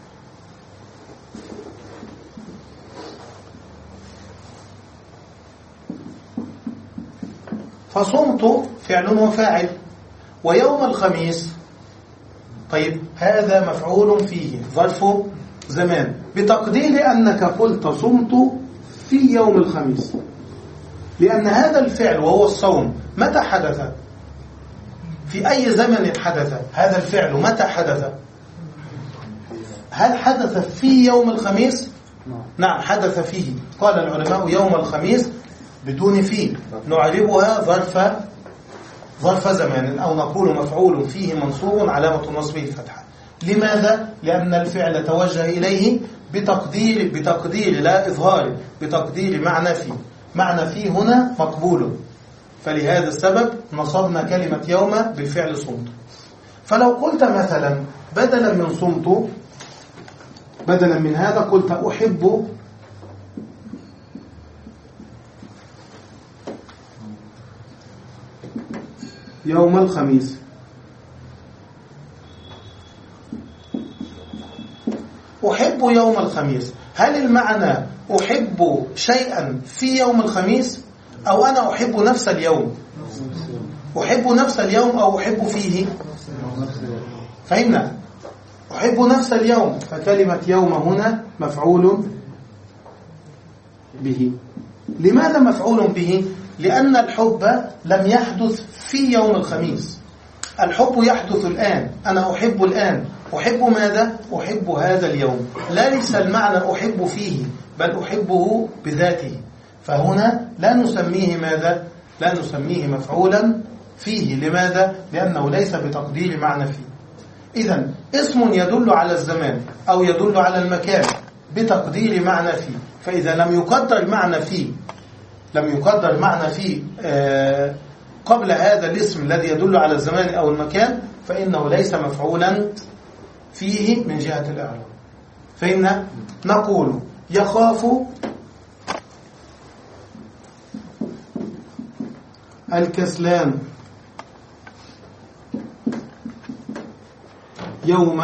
فصمت فعل وفاعل، ويوم الخميس طيب هذا مفعول فيه ظرف زمان، بتقدير أنك قلت صمت في يوم الخميس، لأن هذا الفعل وهو الصوم متى حدث؟ في أي زمن حدث هذا الفعل؟ متى حدث؟ هل حدث في يوم الخميس؟ نعم، حدث فيه. قال العلماء: يوم الخميس بدون فيه نعربها ظرف ظرف زمان، أو نقول مفعول فيه منصوب علامة نصبه الفتحة. لماذا؟ لأن الفعل توجه إليه بتقدير بتقدير لا إظهار، بتقدير معنى فيه. معنى فيه هنا مقبول، فلهذا السبب نصبنا كلمة يوم بالفعل صمت. فلو قلت مثلا بدلا من صمت، بدلا من هذا قلت أحب يوم الخميس، أحب يوم الخميس، هل المعنى أحب شيئا في يوم الخميس، أو أنا أحب نفس اليوم؟ أحب نفس اليوم أو أحب فيه؟ فهمنا؟ أحب نفس اليوم، فكلمة يوم هنا مفعول به. لماذا مفعول به؟ لأن الحب لم يحدث في يوم الخميس، الحب يحدث الآن، أنا أحب الآن. أحب ماذا؟ أحب هذا اليوم، ليس المعنى أحب فيه، بل أحبه بذاته. فهنا لا نسميه ماذا؟ لا نسميه مفعولا فيه. لماذا؟ لأنه ليس بتقدير معنى فيه. إذن اسم يدل على الزمان أو يدل على المكان بتقدير معنى فيه، فإذا لم يقدر معنى فيه لم يقدر معنى فيه آه قبل هذا الاسم الذي يدل على الزمان أو المكان، فإنه ليس مفعولا فيه من جهة الإعراب. فإن نقول يخاف الكسلان يوم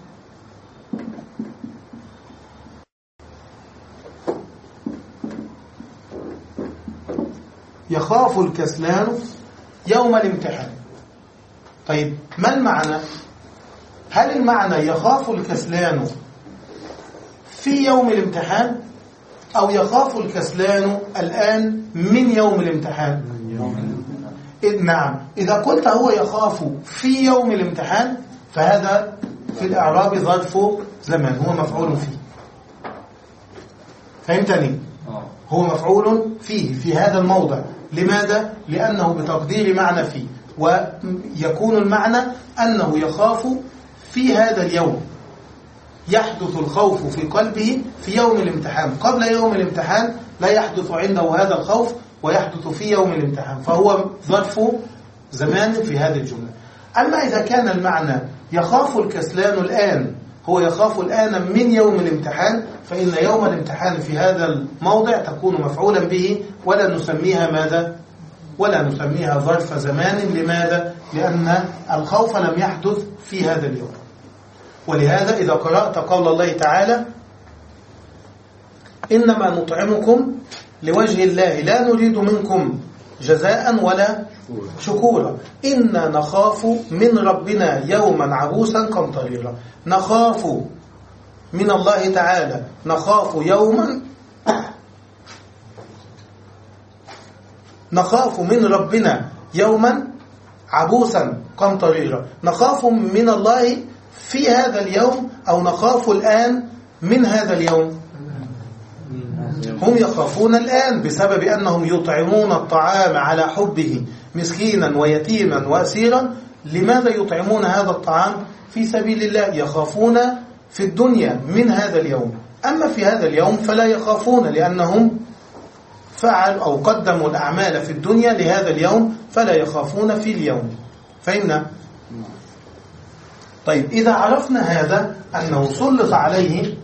يخاف الكسلان يوم الامتحان. طيب ما المعنى؟ هل المعنى يخاف الكسلان في يوم الامتحان، أو يخاف الكسلان الآن من يوم الامتحان؟ نعم، إذا قلت هو يخاف في يوم الامتحان فهذا في الإعراب ظرف زمان، هو مفعول فيه. فهمتني؟ هو مفعول فيه في هذا الموضع. لماذا؟ لأنه بتقدير معنى فيه، ويكون المعنى أنه يخاف في هذا اليوم، يحدث الخوف في قلبه في يوم الامتحان. قبل يوم الامتحان لا يحدث عنده هذا الخوف، ويحدث في يوم الامتحان، فهو ظرف زمان في هذه الجملة. أما إذا كان المعنى يخاف الكسلان الآن، هو يخاف الآن من يوم الامتحان، فإن يوم الامتحان في هذا الموضع تكون مفعولا به، ولا نسميها ماذا؟ ولا نسميها ظرف زمان. لماذا؟ لأن الخوف لم يحدث في هذا اليوم. ولهذا إذا قرأت قول الله تعالى إنما نطعمكم لوجه الله لا نريد منكم جزاء ولا شكورا إنا نخاف من ربنا يوما عبوسا قمطريرا. نخاف من الله تعالى، نخاف يوما نخاف من ربنا يوما عبوسا قمطريرا. نخاف من الله في هذا اليوم، أو نخاف الآن من هذا اليوم؟ هم يخافون الآن بسبب أنهم يطعمون الطعام على حبه مسكينا ويتيما وأسيرا. لماذا يطعمون هذا الطعام؟ في سبيل الله. يخافون في الدنيا من هذا اليوم، أما في هذا اليوم فلا يخافون، لأنهم فعلوا أو قدموا الأعمال في الدنيا لهذا اليوم، فلا يخافون في اليوم. فهمنا؟ طيب إذا عرفنا هذا أنه سلط عليه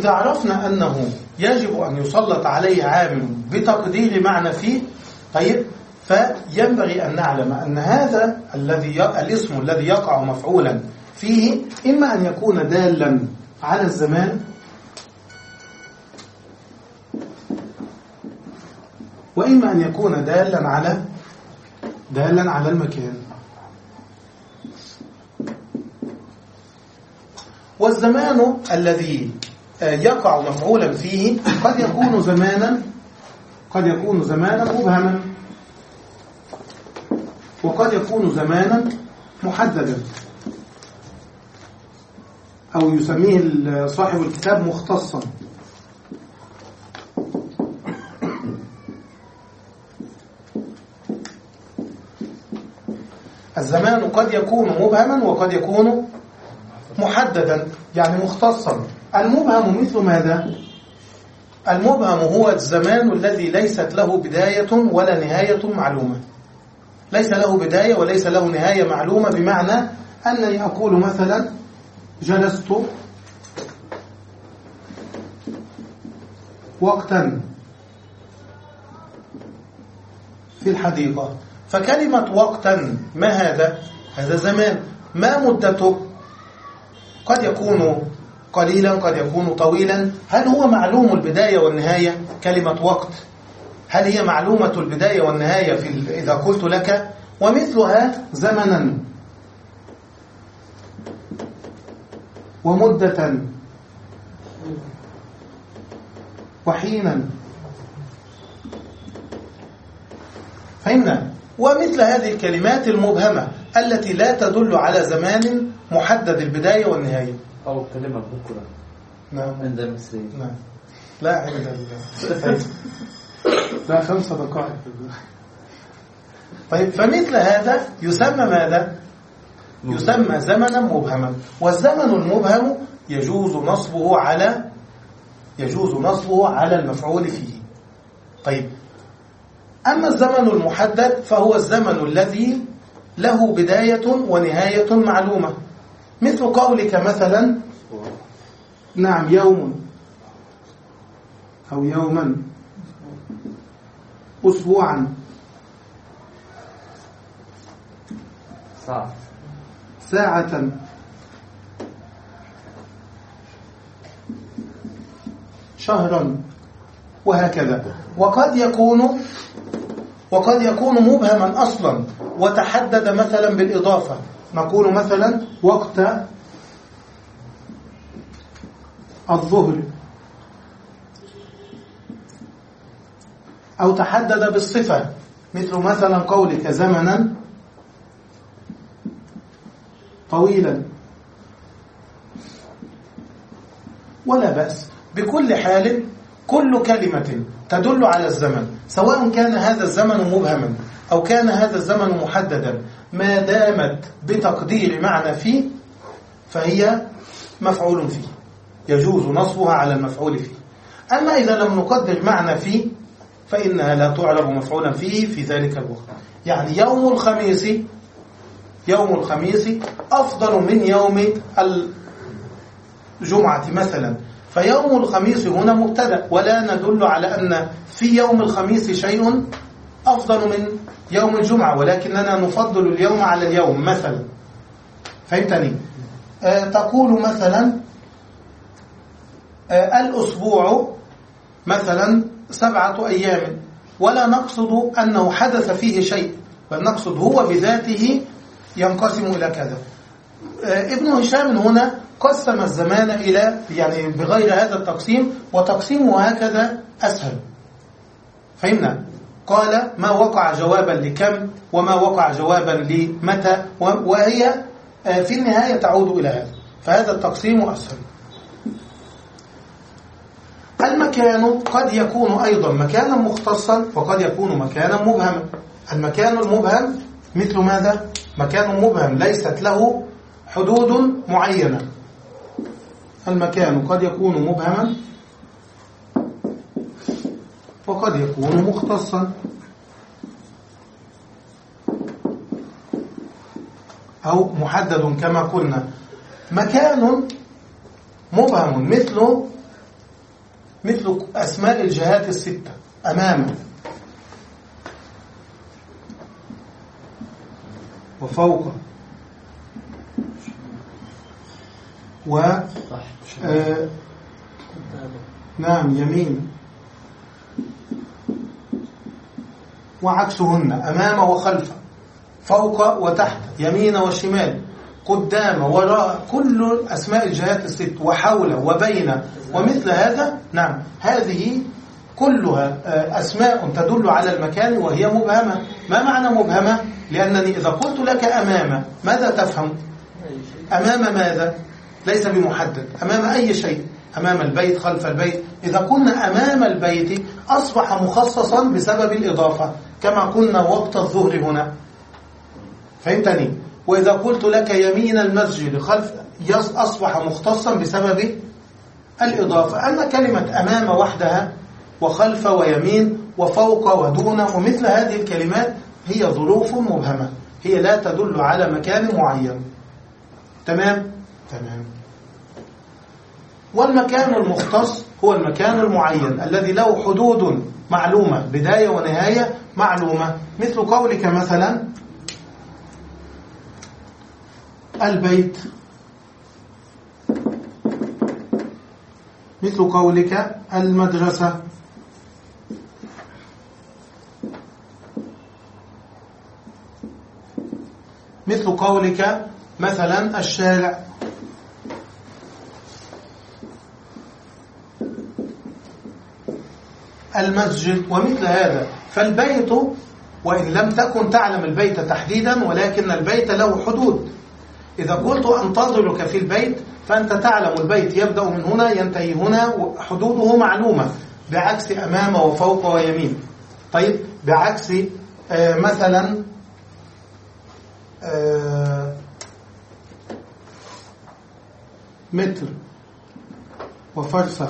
إذا عرفنا أنه يجب أن يسلط عليه عامل بتقدير معنى فيه، طيب فينبغي أن نعلم أن هذا الذي الاسم الذي يقع مفعولا فيه إما أن يكون دالا على الزمان، وإما أن يكون دالا على دالا على المكان. والزمان الذي يقع مفعولا فيه قد يكون زمانا قد يكون زمانا مبهما، وقد يكون زمانا محددا، أو يسميه صاحب الكتاب مختصا. الزمان قد يكون مبهما وقد يكون محددا، يعني مختصا. المبهم مثل ماذا؟ المبهم هو الزمان الذي ليست له بداية ولا نهاية معلومة. ليس له بداية وليس له نهاية معلومة، بمعنى أنني أقول مثلا جلست وقتا في الحديقة، فكلمة وقتا ما هذا؟ هذا زمان. ما مدته؟ قد يكون قليلا قد يكون طويلا. هل هو معلوم البداية والنهاية؟ كلمة وقت هل هي معلومة البداية والنهاية في إذا قلت لك ومثلها زمنا ومدة وحينا؟ فهمنا؟ ومثل هذه الكلمات المبهمة التي لا تدل على زمان محدد البداية والنهاية. أو كلمة بكرة. نعم. عند المصريين. نعم. لا عند ال لا خمسة دقائق. طيب فمثل هذا يسمى ماذا؟ يسمى زمنا مبهما. والزمن المبهم يجوز نصبه على يجوز نصبه على المفعول فيه. طيب أما الزمن المحدد فهو الزمن الذي له بداية ونهاية معلومة، مثل قولك مثلا نعم يوم أو يوما، أسبوعا، ساعة ساعة، شهرا، وهكذا. وقد يكون وقد يكون مبهما أصلا وتحدد مثلا بالإضافة، نقول مثلا وقت الظهر، أو تحدد بالصفة، مثل مثلا قولك زمنا طويلا. ولا بأس، بكل حال كل كلمة تدل على الزمن، سواء كان هذا الزمن مبهما أو كان هذا الزمن محددا، ما دامت بتقدير معنى فيه فهي مفعول فيه، يجوز نصبها على المفعول فيه. أما إذا لم نقدر معنى فيه فإنها لا تعرب مفعولا فيه في ذلك الوقت. يعني يوم الخميس يوم الخميس أفضل من يوم الجمعة مثلا، فيوم الخميس هنا مبتدأ، ولا ندل على أن في يوم الخميس شيء أفضل من يوم الجمعة، ولكننا نفضل اليوم على اليوم مثلا. فهمتني؟ آه تقول مثلا آه الأسبوع مثلا سبعة أيام، ولا نقصد أنه حدث فيه شيء، بل نقصد هو بذاته ينقسم إلى كذا. آه ابن هشام هنا قسم الزمان إلى يعني بغير هذا التقسيم، وتقسيمه هكذا أسهل. فهمنا؟ قال ما وقع جوابا لكم وما وقع جوابا لمتى، وهي في النهاية تعود إلى هذا، فهذا التقسيم أسهل. المكان قد يكون أيضا مكانا مختصا وقد يكون مكانا مبهما. المكان المبهم مثل ماذا؟ مكان مبهم ليست له حدود معينة. المكان قد يكون مبهما وقد يكون مختصا أو محدد كما قلنا. مكان مبهم مثل مثل أسماء الجهات الستة: أمام وفوق و آه نعم يمين، وعكسهن: أمام وخلف، فوق وتحت، يمين وشمال، قدام وراء، كل أسماء الجهات الست، وحول وبين ومثل هذا. نعم، هذه كلها أسماء تدل على المكان وهي مبهمة. ما معنى مبهمة؟ لأنني إذا قلت لك أمام ماذا تفهم؟ أمام ماذا؟ ليس بمحدد، أمام أي شيء، أمام البيت، خلف البيت. إذا كنا أمام البيت أصبح مخصصا بسبب الإضافة، كما قلنا وقت الظهر هنا. فهمتني؟ وإذا قلت لك يمين المسجد خلف أصبح مختصا بسبب الإضافة. أما كلمة أمام وحدها وخلف ويمين وفوق ودون ومثل هذه الكلمات هي ظروف مبهمة، هي لا تدل على مكان معين. تمام؟ تمام. والمكان المختص هو المكان المعين الذي له حدود معلومة، بداية ونهاية معلومة. مثل قولك مثلا البيت، مثل قولك المدرسة، مثل قولك مثلا الشارع. المسجد ومثل هذا. فالبيت وإن لم تكن تعلم البيت تحديدا، ولكن البيت له حدود. إذا قلت أنتظرك في البيت فأنت تعلم البيت يبدأ من هنا ينتهي هنا، حدوده معلومة، بعكس أمام وفوق ويمين. طيب، بعكس آه مثلا آه متر وفرسخ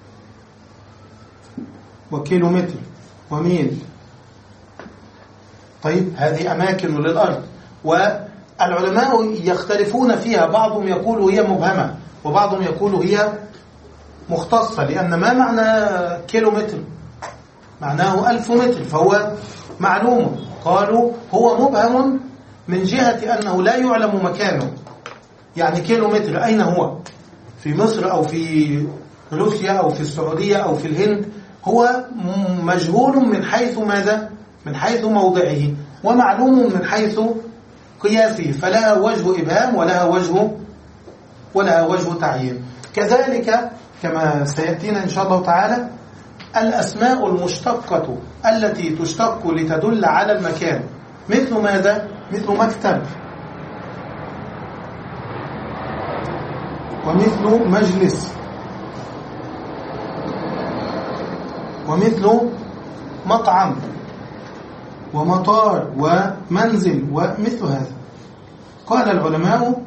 وكيلومتر وميل. طيب، هذه أماكن للأرض، والعلماء يختلفون فيها. بعضهم يقول هي مبهمة، وبعضهم يقول هي مختصة. لأن ما معنى كيلومتر؟ معناه ألف متر، فهو معلوم. قالوا هو مبهم من جهة أنه لا يعلم مكانه. يعني كيلومتر أين هو؟ في مصر أو في روسيا أو في السعودية أو في الهند، هو مجهول من حيث ماذا؟ من حيث موضعه، ومعلوم من حيث قياسه، فلها وجه إبهام ولها وجه ولها وجه تعيين. كذلك كما سيأتينا إن شاء الله تعالى الأسماء المشتقة التي تشتق لتدل على المكان، مثل ماذا؟ مثل مكتب، ومثل مجلس، ومثل مطعم ومطار ومنزل ومثل هذا. قال العلماء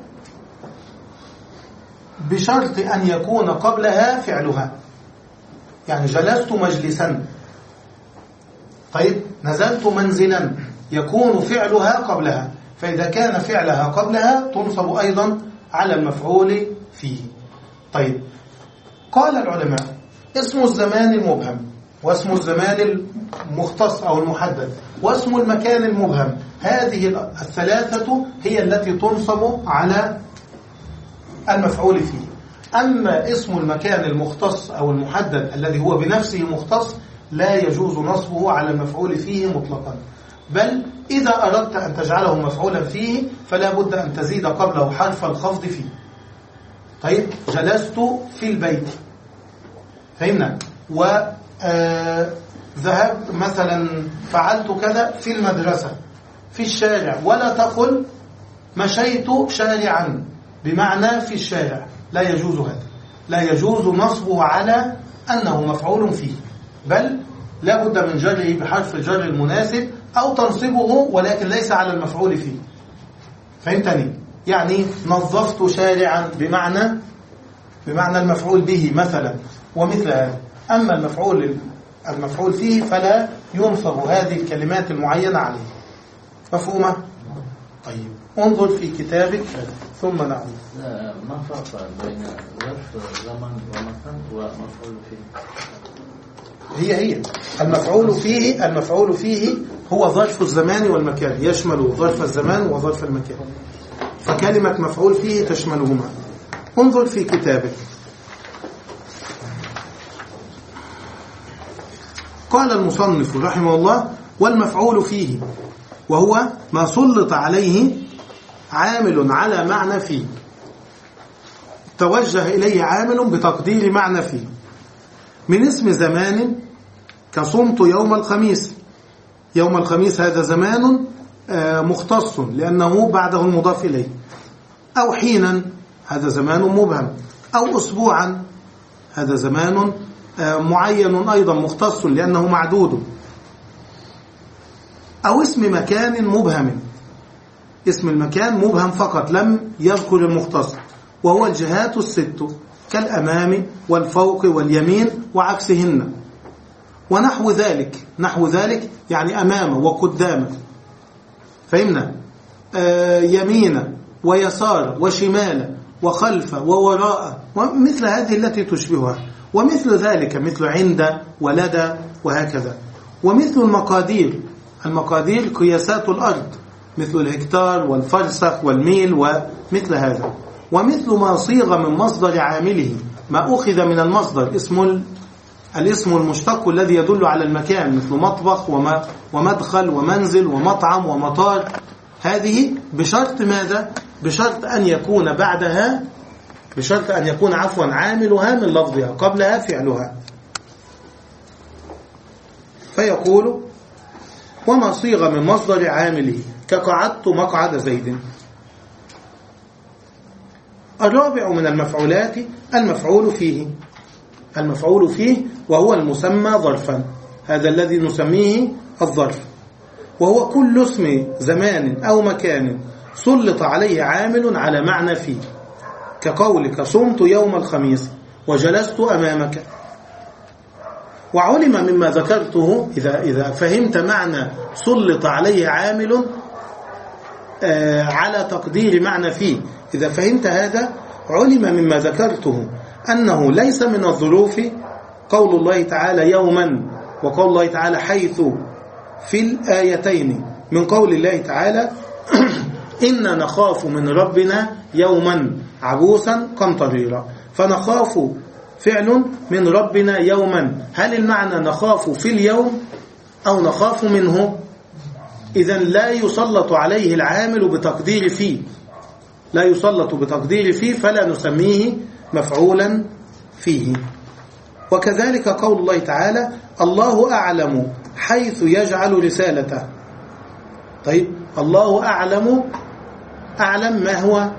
بشرط أن يكون قبلها فعلها. يعني جلست مجلسا، طيب نزلت منزلا، يكون فعلها قبلها. فإذا كان فعلها قبلها تنصب أيضا على المفعول فيه. طيب، قال العلماء اسم الزمان المبهم، واسم الزمان المختص أو المحدد، واسم المكان المبهم، هذه الثلاثة هي التي تنصب على المفعول فيه. أما اسم المكان المختص أو المحدد الذي هو بنفسه مختص لا يجوز نصبه على المفعول فيه مطلقا، بل إذا أردت أن تجعله مفعولا فيه فلا بد أن تزيد قبله حرف الخفض فيه. طيب، جلست في البيت، فهمنا؟ وذهب مثلا فعلت كذا في المدرسة، في الشارع، ولا تقل مشيت شارعا بمعنى في الشارع، لا يجوز هذا، لا يجوز نصبه على أنه مفعول فيه، بل لا بد من جره بحرف الجر المناسب أو تنصبه ولكن ليس على المفعول فيه. فهمتني؟ يعني نظفت شارعا بمعنى بمعنى المفعول به مثلا ومثل هذا. أما المفعول المفعول فيه فلا ينصب هذه الكلمات المعينة عليه. مفهومة؟ طيب انظر في كتابك ثم نعود. ما فرق بين ظرف زمن ومكان ومفعول فيه؟ هي هي المفعول فيه المفعول فيه هو ظرف الزمان والمكان، يشمل ظرف الزمان وظرف المكان، فكلمة مفعول فيه تشملهما. انظر في كتابك. قال المصنف رحمه الله: والمفعول فيه وهو ما سلط عليه عامل على معنى فيه، توجه إليه عامل بتقدير معنى فيه، من اسم زمان كصمت يوم الخميس. يوم الخميس هذا زمان مختص لأنه بعده المضاف إليه، أو حينا هذا زمان مبهم، أو أسبوعا هذا زمان معين أيضا مختص لأنه معدود، أو اسم مكان مبهم، اسم المكان مبهم فقط لم يذكر المختص، وهو الجهات الست كالأمام والفوق واليمين وعكسهن، ونحو ذلك. نحو ذلك يعني أمام وقدام، فهمنا؟ آه يمين ويسار وشمال وخلف ووراء، ومثل هذه التي تشبهها، ومثل ذلك مثل عند ولدى وهكذا. ومثل المقادير، المقادير قياسات الأرض مثل الهكتار والفرسخ والميل ومثل هذا. ومثل ما صيغ من مصدر عامله، ما أخذ من المصدر، اسم الاسم المشتق الذي يدل على المكان، مثل مطبخ ومدخل ومنزل ومطعم ومطار. هذه بشرط ماذا؟ بشرط أن يكون بعدها بشرط أن يكون عفوا عاملها من لفظها، قبلها فعلها. فيقول: وما صيغ من مصدر عامله كقعدت مقعد زيد. الرابع من المفعولات المفعول فيه. المفعول فيه وهو المسمى ظرفا، هذا الذي نسميه الظرف، وهو كل اسم زمان أو مكان سلط عليه عامل على معنى فيه، كقولك صمت يوم الخميس وجلست أمامك. وعلم مما ذكرته، إذا, إذا فهمت معنى سلط عليه عامل آه على تقدير معنى فيه، إذا فهمت هذا علم مما ذكرته أنه ليس من الظروف قول الله تعالى يوما، وقول الله تعالى حيث في الآيتين، من قول الله تعالى إنا نخاف من ربنا يوما عبوسا قمطريرا. فنخاف فعل من ربنا يوما، هل المعنى نخاف في اليوم أو نخاف منه؟ إذن لا يسلط عليه العامل بتقدير فيه، لا يسلط بتقدير فيه، فلا نسميه مفعولا فيه. وكذلك قول الله تعالى الله أعلم حيث يجعل رسالته. طيب الله أعلم، أعلم ما هو؟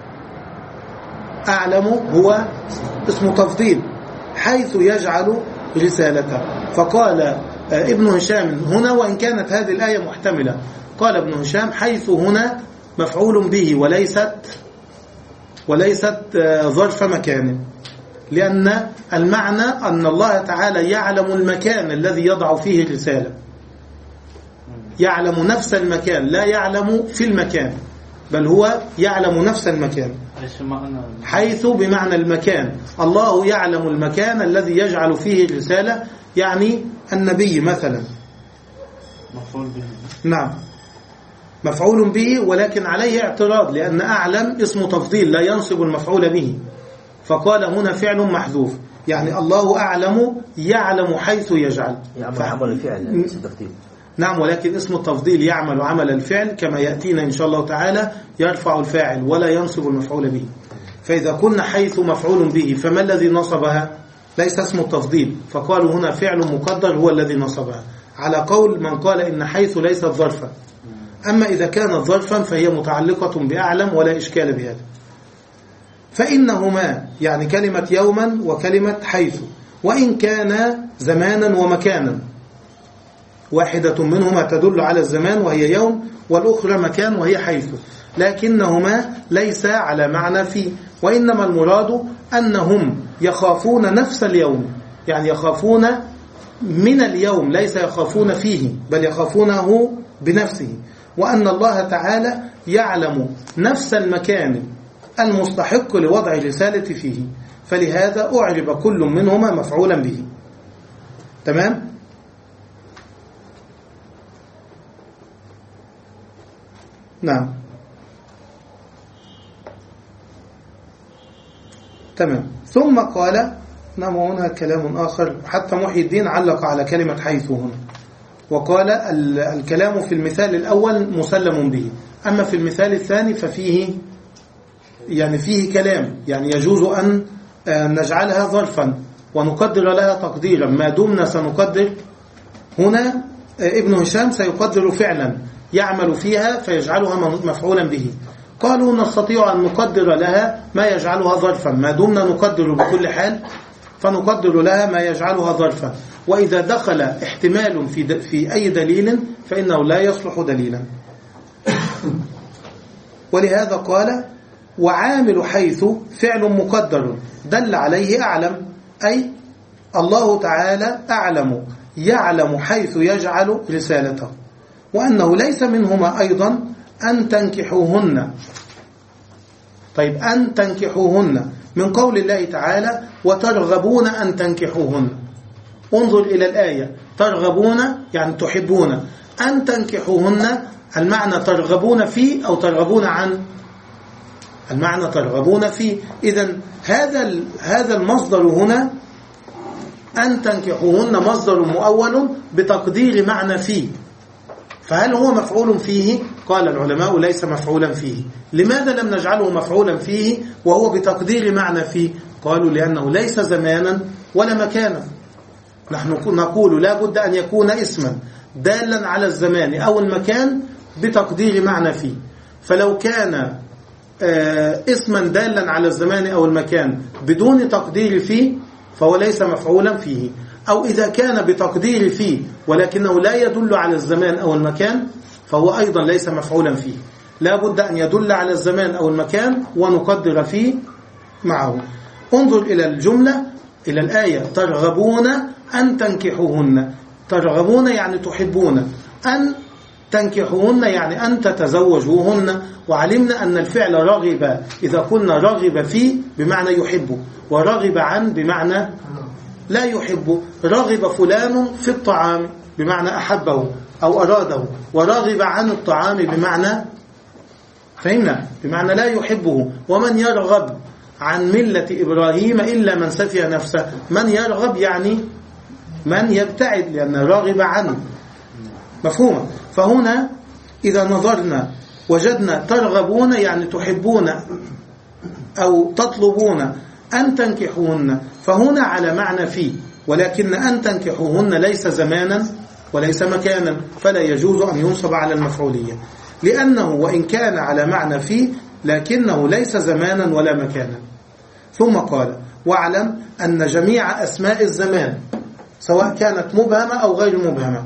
أعلم هو اسم تفضيل، حيث يجعل رسالته. فقال ابن هشام هنا، وإن كانت هذه الآية محتملة، قال ابن هشام حيث هنا مفعول به وليست وليست ظرف مكان، لأن المعنى أن الله تعالى يعلم المكان الذي يضع فيه الرسالة، يعلم نفس المكان، لا يعلم في المكان، بل هو يعلم نفس المكان. حيث بمعنى المكان، الله يعلم المكان الذي يجعل فيه الرسالة، يعني النبي مثلا مفعول به. نعم مفعول به، ولكن عليه اعتراض، لأن أعلم اسم تفضيل لا ينصب المفعول به، فقال هنا فعل محذوف، يعني الله أعلم يعلم حيث يجعل، يعمل عمل الفعل. نعم، ولكن اسم التفضيل يعمل عمل الفعل كما يأتينا إن شاء الله تعالى، يرفع الفاعل ولا ينصب المفعول به. فإذا كنا حيث مفعول به، فما الذي نصبها؟ ليس اسم التفضيل، فقالوا هنا فعل مقدر هو الذي نصبها، على قول من قال إن حيث ليست ظرفا. أما إذا كانت ظرفا فهي متعلقة بأعلم ولا إشكال بهذا. فإنهما يعني كلمة يوما وكلمة حيث، وإن كان زمانا ومكانا، واحدة منهما تدل على الزمان وهي يوم، والأخرى مكان وهي حيث، لكنهما ليس على معنى فيه، وإنما المراد أنهم يخافون نفس اليوم، يعني يخافون من اليوم، ليس يخافون فيه بل يخافونه بنفسه. وأن الله تعالى يعلم نفس المكان المستحق لوضع الرسالة فيه، فلهذا أعرب كل منهما مفعولا به. تمام؟ نعم تمام. ثم قال، نعم هنا كلام آخر، حتى محي الدين علق على كلمة حيث هنا وقال الكلام في المثال الأول مسلم به، أما في المثال الثاني ففيه يعني فيه كلام، يعني يجوز أن نجعلها ظرفا ونقدر لها تقديرا، ما دمنا سنقدر. هنا ابن هشام سيقدر فعلا يعمل فيها فيجعلها مفعولا به. قالوا نستطيع أن نقدر لها ما يجعلها ظرفا، ما دمنا نقدر بكل حال فنقدر لها ما يجعلها ظرفا، وإذا دخل احتمال في في أي دليل فإنه لا يصلح دليلا. ولهذا قال وعامل حيث فعل مقدر دل عليه أعلم، أي الله تعالى أعلم يعلم حيث يجعل رسالته، وأنه ليس منهما أيضا أن تنكحوهن. طيب أن تنكحوهن من قول الله تعالى وترغبون أن تنكحوهن، انظر إلى الآية، ترغبون يعني تحبون، أن تنكحوهن المعنى ترغبون فيه أو ترغبون عن، المعنى ترغبون فيه. إذن هذا هذا المصدر هنا أن تنكحوهن مصدر مؤول بتقدير معنى فيه، فهل هو مفعول فيه؟ قال العلماء ليس مفعولا فيه. لماذا لم نجعله مفعولا فيه وهو بتقدير معنى فيه؟ قالوا لأنه ليس زمانا ولا مكانا. نحن نقول لا بد أن يكون اسما دالا على الزمان أو المكان بتقدير معنى فيه، فلو كان اسما دالا على الزمان أو المكان بدون تقدير فيه فهو ليس مفعولا فيه، أو إذا كان بتقدير فيه ولكنه لا يدل على الزمان أو المكان فهو أيضا ليس مفعولا فيه. لا بد أن يدل على الزمان أو المكان ونقدر فيه معه. انظر إلى الجملة، إلى الآية، ترغبون أن تنكحوهن، ترغبون يعني تحبون، أن تنكحوهن يعني أن تتزوجوهن، وعلمنا أن الفعل رغب إذا كنا رغب فيه بمعنى يحب، ورغب عن بمعنى لا يحب. رغب فلان في الطعام بمعنى أحبه أو أراده، ورغب عن الطعام بمعنى فهمنا بمعنى لا يحبه. ومن يرغب عن ملة إبراهيم إلا من سفي نفسه، من يرغب يعني من يبتعد، لأن راغب عنه مفهومة. فهنا إذا نظرنا وجدنا ترغبون يعني تحبون أو تطلبون أن تنكحوهن، فهنا على معنى فيه، ولكن أن تنكحوهن ليس زمانا وليس مكانا، فلا يجوز أن ينصب على المفعولية، لأنه وإن كان على معنى فيه لكنه ليس زمانا ولا مكانا. ثم قال واعلم أن جميع أسماء الزمان سواء كانت مبهمة أو غير مبهمة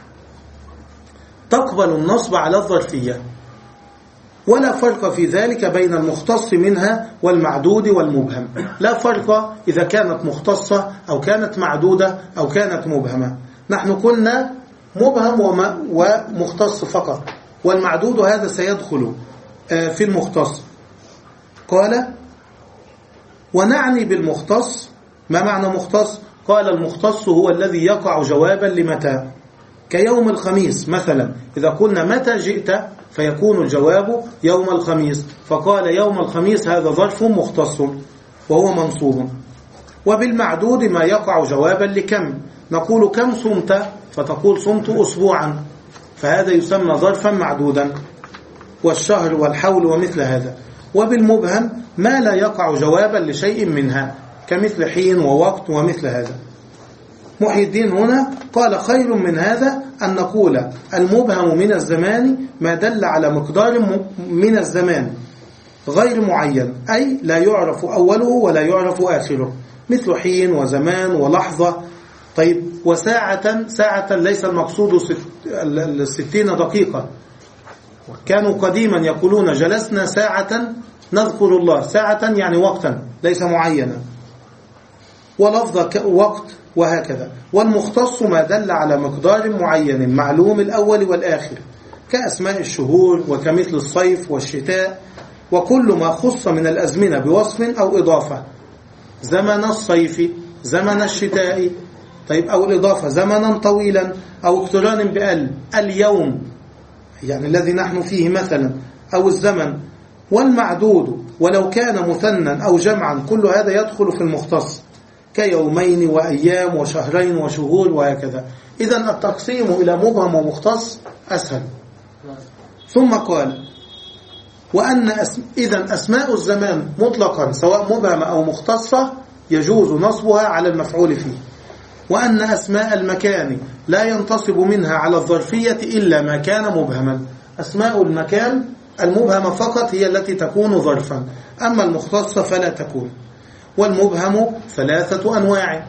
تقبل النصب على الظرفية، ولا فرق في ذلك بين المختص منها والمعدود والمبهم. لا فرق إذا كانت مختصة أو كانت معدودة أو كانت مبهمة. نحن قلنا مبهم ومختص فقط، والمعدود هذا سيدخل في المختص. قال ونعني بالمختص، ما معنى مختص؟ قال المختص هو الذي يقع جوابا لمتى، كيوم الخميس مثلا، إذا قلنا متى جئت فيكون الجواب يوم الخميس، فقال يوم الخميس هذا ظرف مختص وهو منصوب. وبالمعدود ما يقع جوابا لكم، نقول كم صمت فتقول صمت أسبوعا، فهذا يسمى ظرفا معدودا، والشهر والحول ومثل هذا. وبالمبهم ما لا يقع جوابا لشيء منها كمثل حين ووقت ومثل هذا. محي الدين هنا قال خير من هذا أن نقول المبهم من الزمان ما دل على مقدار من الزمان غير معين، أي لا يعرف أوله ولا يعرف آخره، مثل حين وزمان ولحظة. طيب وساعة، ساعة ليس المقصود الستين دقيقة، كانوا قديما يقولون جلسنا ساعة نذكر الله، ساعة يعني وقتا ليس معينا، ولفظ وقت وهكذا. والمختص ما دل على مقدار معين معلوم الأول والآخر، كأسماء الشهور وكمثل الصيف والشتاء وكل ما خص من الأزمنة بوصف أو إضافة، زمن الصيف، زمن الشتاء، طيب، أو الإضافة زمنا طويلا، أو اقتران بأل، اليوم يعني الذي نحن فيه مثلا، أو الزمن، والمعدود ولو كان مثنى أو جمعا، كل هذا يدخل في المختص كيومين وأيام وشهرين وشهور وهكذا. إذن التقسيم إلى مبهم ومختص أسهل. ثم قال وأن أسم... إذن أسماء الزمان مطلقا سواء مبهمة أو مختصة يجوز نصبها على المفعول فيه، وأن أسماء المكان لا ينتصب منها على الظرفية إلا ما كان مبهما. أسماء المكان المبهمة فقط هي التي تكون ظرفا، أما المختصة فلا تكون. والمبهم ثلاثة أنواع،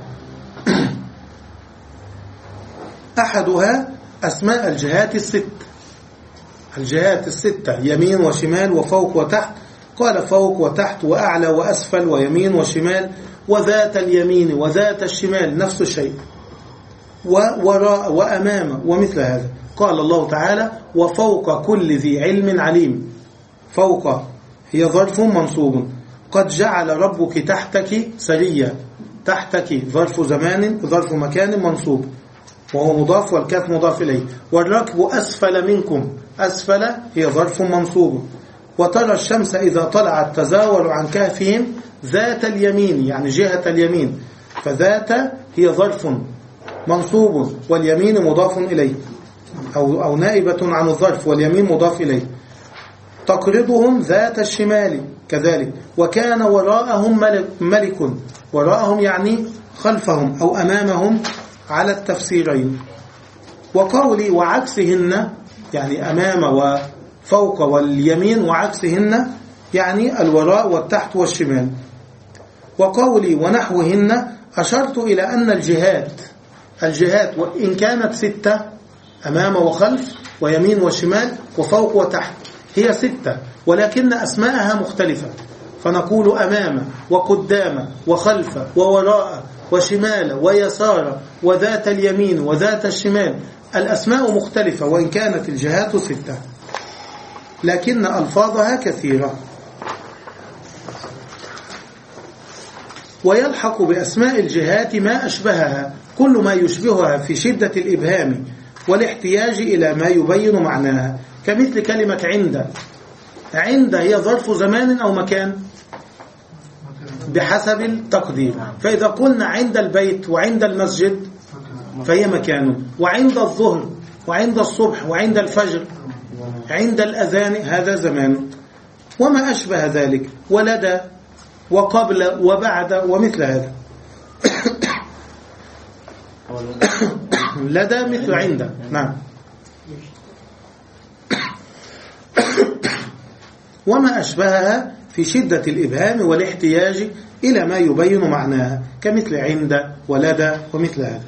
أحدها أسماء الجهات الست، الجهات الستة يمين وشمال وفوق وتحت، قال فوق وتحت وأعلى وأسفل ويمين وشمال، وذات اليمين وذات الشمال نفس الشيء، ووراء وأمام ومثل هذا. قال الله تعالى وفوق كل ذي علم عليم، فوق هي ظرف منصوب، قد جعل ربك تحتك سريا، تحتك ظرف زمان ظرف مكان منصوب وهو مضاف والكاف مضاف إليه. والركب أسفل منكم، أسفل هي ظرف منصوب. وترى الشمس إذا طلعت تزاور عن كهفهم ذات اليمين يعني جهة اليمين، فذات هي ظرف منصوب واليمين مضاف إليه أو, أو نائبة عن الظرف واليمين مضاف إليه. تقرضهم ذات الشمال كذلك. وكان وراءهم ملك, ملك وراءهم يعني خلفهم أو أمامهم على التفسيرين. وقولي وعكسهن يعني أمام وفوق واليمين، وعكسهن يعني الوراء والتحت والشمال. وقولي ونحوهن أشرت إلى أن الجهات الجهات وإن كانت ستة أمام وخلف ويمين وشمال وفوق وتحت هي ستة، ولكن أسماءها مختلفة، فنقول أمام وقدام وخلف ووراء وشمال ويسار وذات اليمين وذات الشمال، الأسماء مختلفة وإن كانت الجهات ستة، لكن ألفاظها كثيرة. ويلحق بأسماء الجهات ما أشبهها، كل ما يشبهها في شدة الإبهام والاحتياج إلى ما يبين معناها، كمثل كلمة عند. عند هي ظرف زمان أو مكان بحسب التقدير، فإذا قلنا عند البيت وعند المسجد فهي مكان، وعند الظهر وعند الصبح وعند الفجر عند الأذان هذا زمان، وما أشبه ذلك، ولدى وقبل وبعد ومثل هذا. لدى مثل عند. نعم. وما أشبهها في شدة الإبهام والاحتياج إلى ما يبين معناها، كمثل عند ولدى ومثل هذا.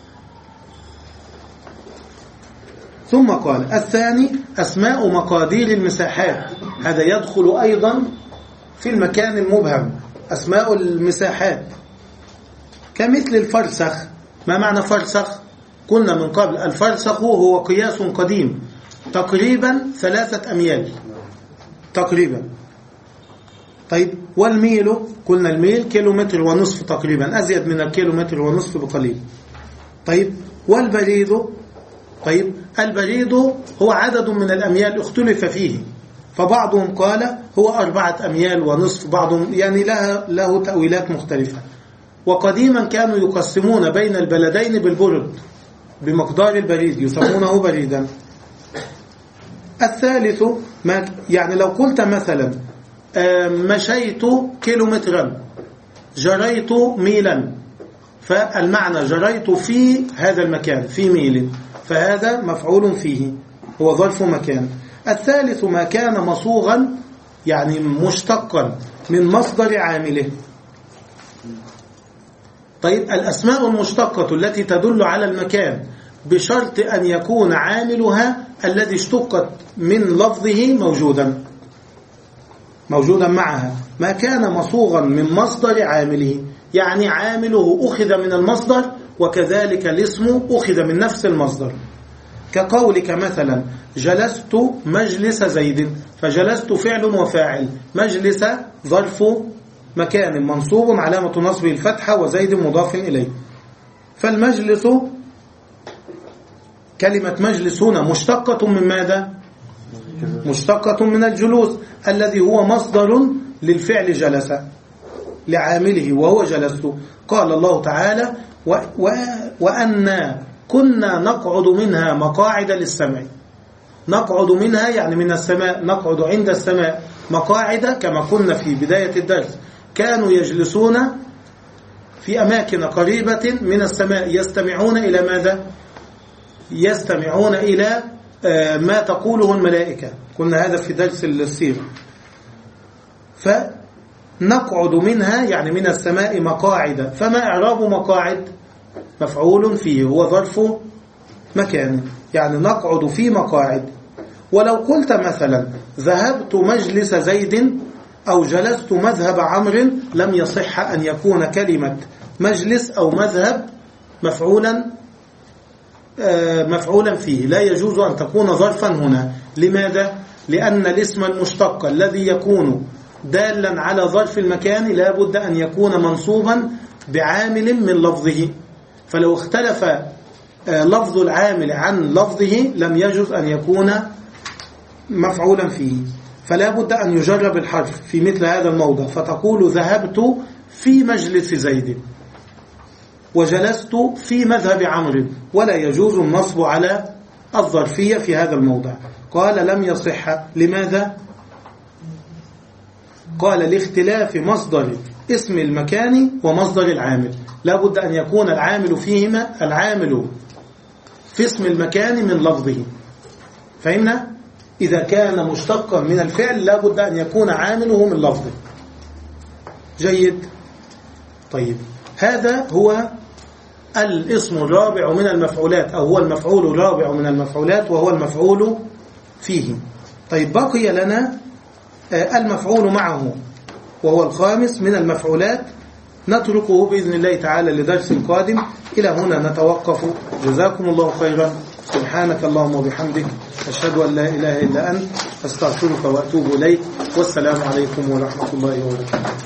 ثم قال الثاني أسماء مقادير المساحات، هذا يدخل أيضا في المكان المبهم، أسماء المساحات كمثل الفرسخ. ما معنى فرسخ؟ قلنا من قبل الفرسخ هو قياس قديم تقريبا ثلاثة أميال تقريبا. طيب والميل؟ قلنا الميل كيلومتر ونصف تقريبا، أزيد من الكيلومتر ونصف بقليل. طيب والبريد؟ طيب البريد هو عدد من الأميال اختلف فيه، فبعضهم قال هو أربعة أميال ونصف، بعضهم يعني لها له تأويلات مختلفة. وقديما كانوا يقسمون بين البلدين بالبرد بمقدار البريد، يسمونه بريدا. الثالث ما يعني لو قلت مثلا مشيت كيلومترا، جريت ميلا، فالمعنى جريت في هذا المكان في ميل، فهذا مفعول فيه هو ظرف مكان. الثالث ما كان مصوغا يعني مشتقا من مصدر عامله. طيب الأسماء المشتقة التي تدل على المكان بشرط أن يكون عاملها الذي اشتقت من لفظه موجودا موجودا معها، ما كان مصوغا من مصدر عامله، يعني عامله أخذ من المصدر وكذلك الاسم أخذ من نفس المصدر. كقولك مثلا جلست مجلس زيد، فجلست فعل وفاعل، مجلس ظرف مكان منصوب علامة نصبه الفتحة وزيد مضاف إليه. فالمجلس كلمة مجلس هنا مشتقة من ماذا؟ مشتقة من الجلوس الذي هو مصدر للفعل جلس لعامله وهو جلست. قال الله تعالى و و وأنا كنا نقعد منها مقاعد للسمع. نقعد منها يعني من السماء، نقعد عند السماء مقاعد كما كنا في بداية الدرس، كانوا يجلسون في أماكن قريبة من السماء يستمعون إلى ماذا؟ يستمعون إلى ما تقوله الملائكة. قلنا هذا في درس السيرة. فنقعد منها يعني من السماء مقاعد. فما إعراب مقاعد؟ مفعول فيه، هو ظرف مكان، يعني نقعد في مقاعد. ولو قلت مثلا ذهبت مجلس زيد أو جلست مذهب عمرو لم يصح أن يكون كلمة مجلس أو مذهب مفعولا مفعولا فيه، لا يجوز أن تكون ظرفا هنا. لماذا؟ لأن الاسم المشتق الذي يكون دالا على ظرف المكان لا بد أن يكون منصوبا بعامل من لفظه، فلو اختلف لفظ العامل عن لفظه لم يجوز أن يكون مفعولا فيه، فلا بد أن يجرب الحرف في مثل هذا الموضع، فتقول ذهبت في مجلس زيد وجلست في مذهب عمرو، ولا يجوز النصب على الظرفية في هذا الموضع. قال لم يصح. لماذا؟ قال لاختلاف مصدر اسم المكان ومصدر العامل، لا بد أن يكون العامل فيهما العامل في اسم المكان من لفظه. فهمنا؟ إذا كان مشتقا من الفعل لا بد أن يكون عامله من لفظه. جيد. طيب هذا هو الاسم الرابع من المفعولات، أو هو المفعول الرابع من المفعولات وهو المفعول فيه. طيب بقي لنا المفعول معه وهو الخامس من المفعولات، نتركه بإذن الله تعالى لدرس قادم. إلى هنا نتوقف. جزاكم الله خيرا. سبحانك اللهم وبحمدك، أشهد أن لا إله إلا أنت، أستغفرك وأتوب إليك، والسلام عليكم ورحمة الله وبركاته.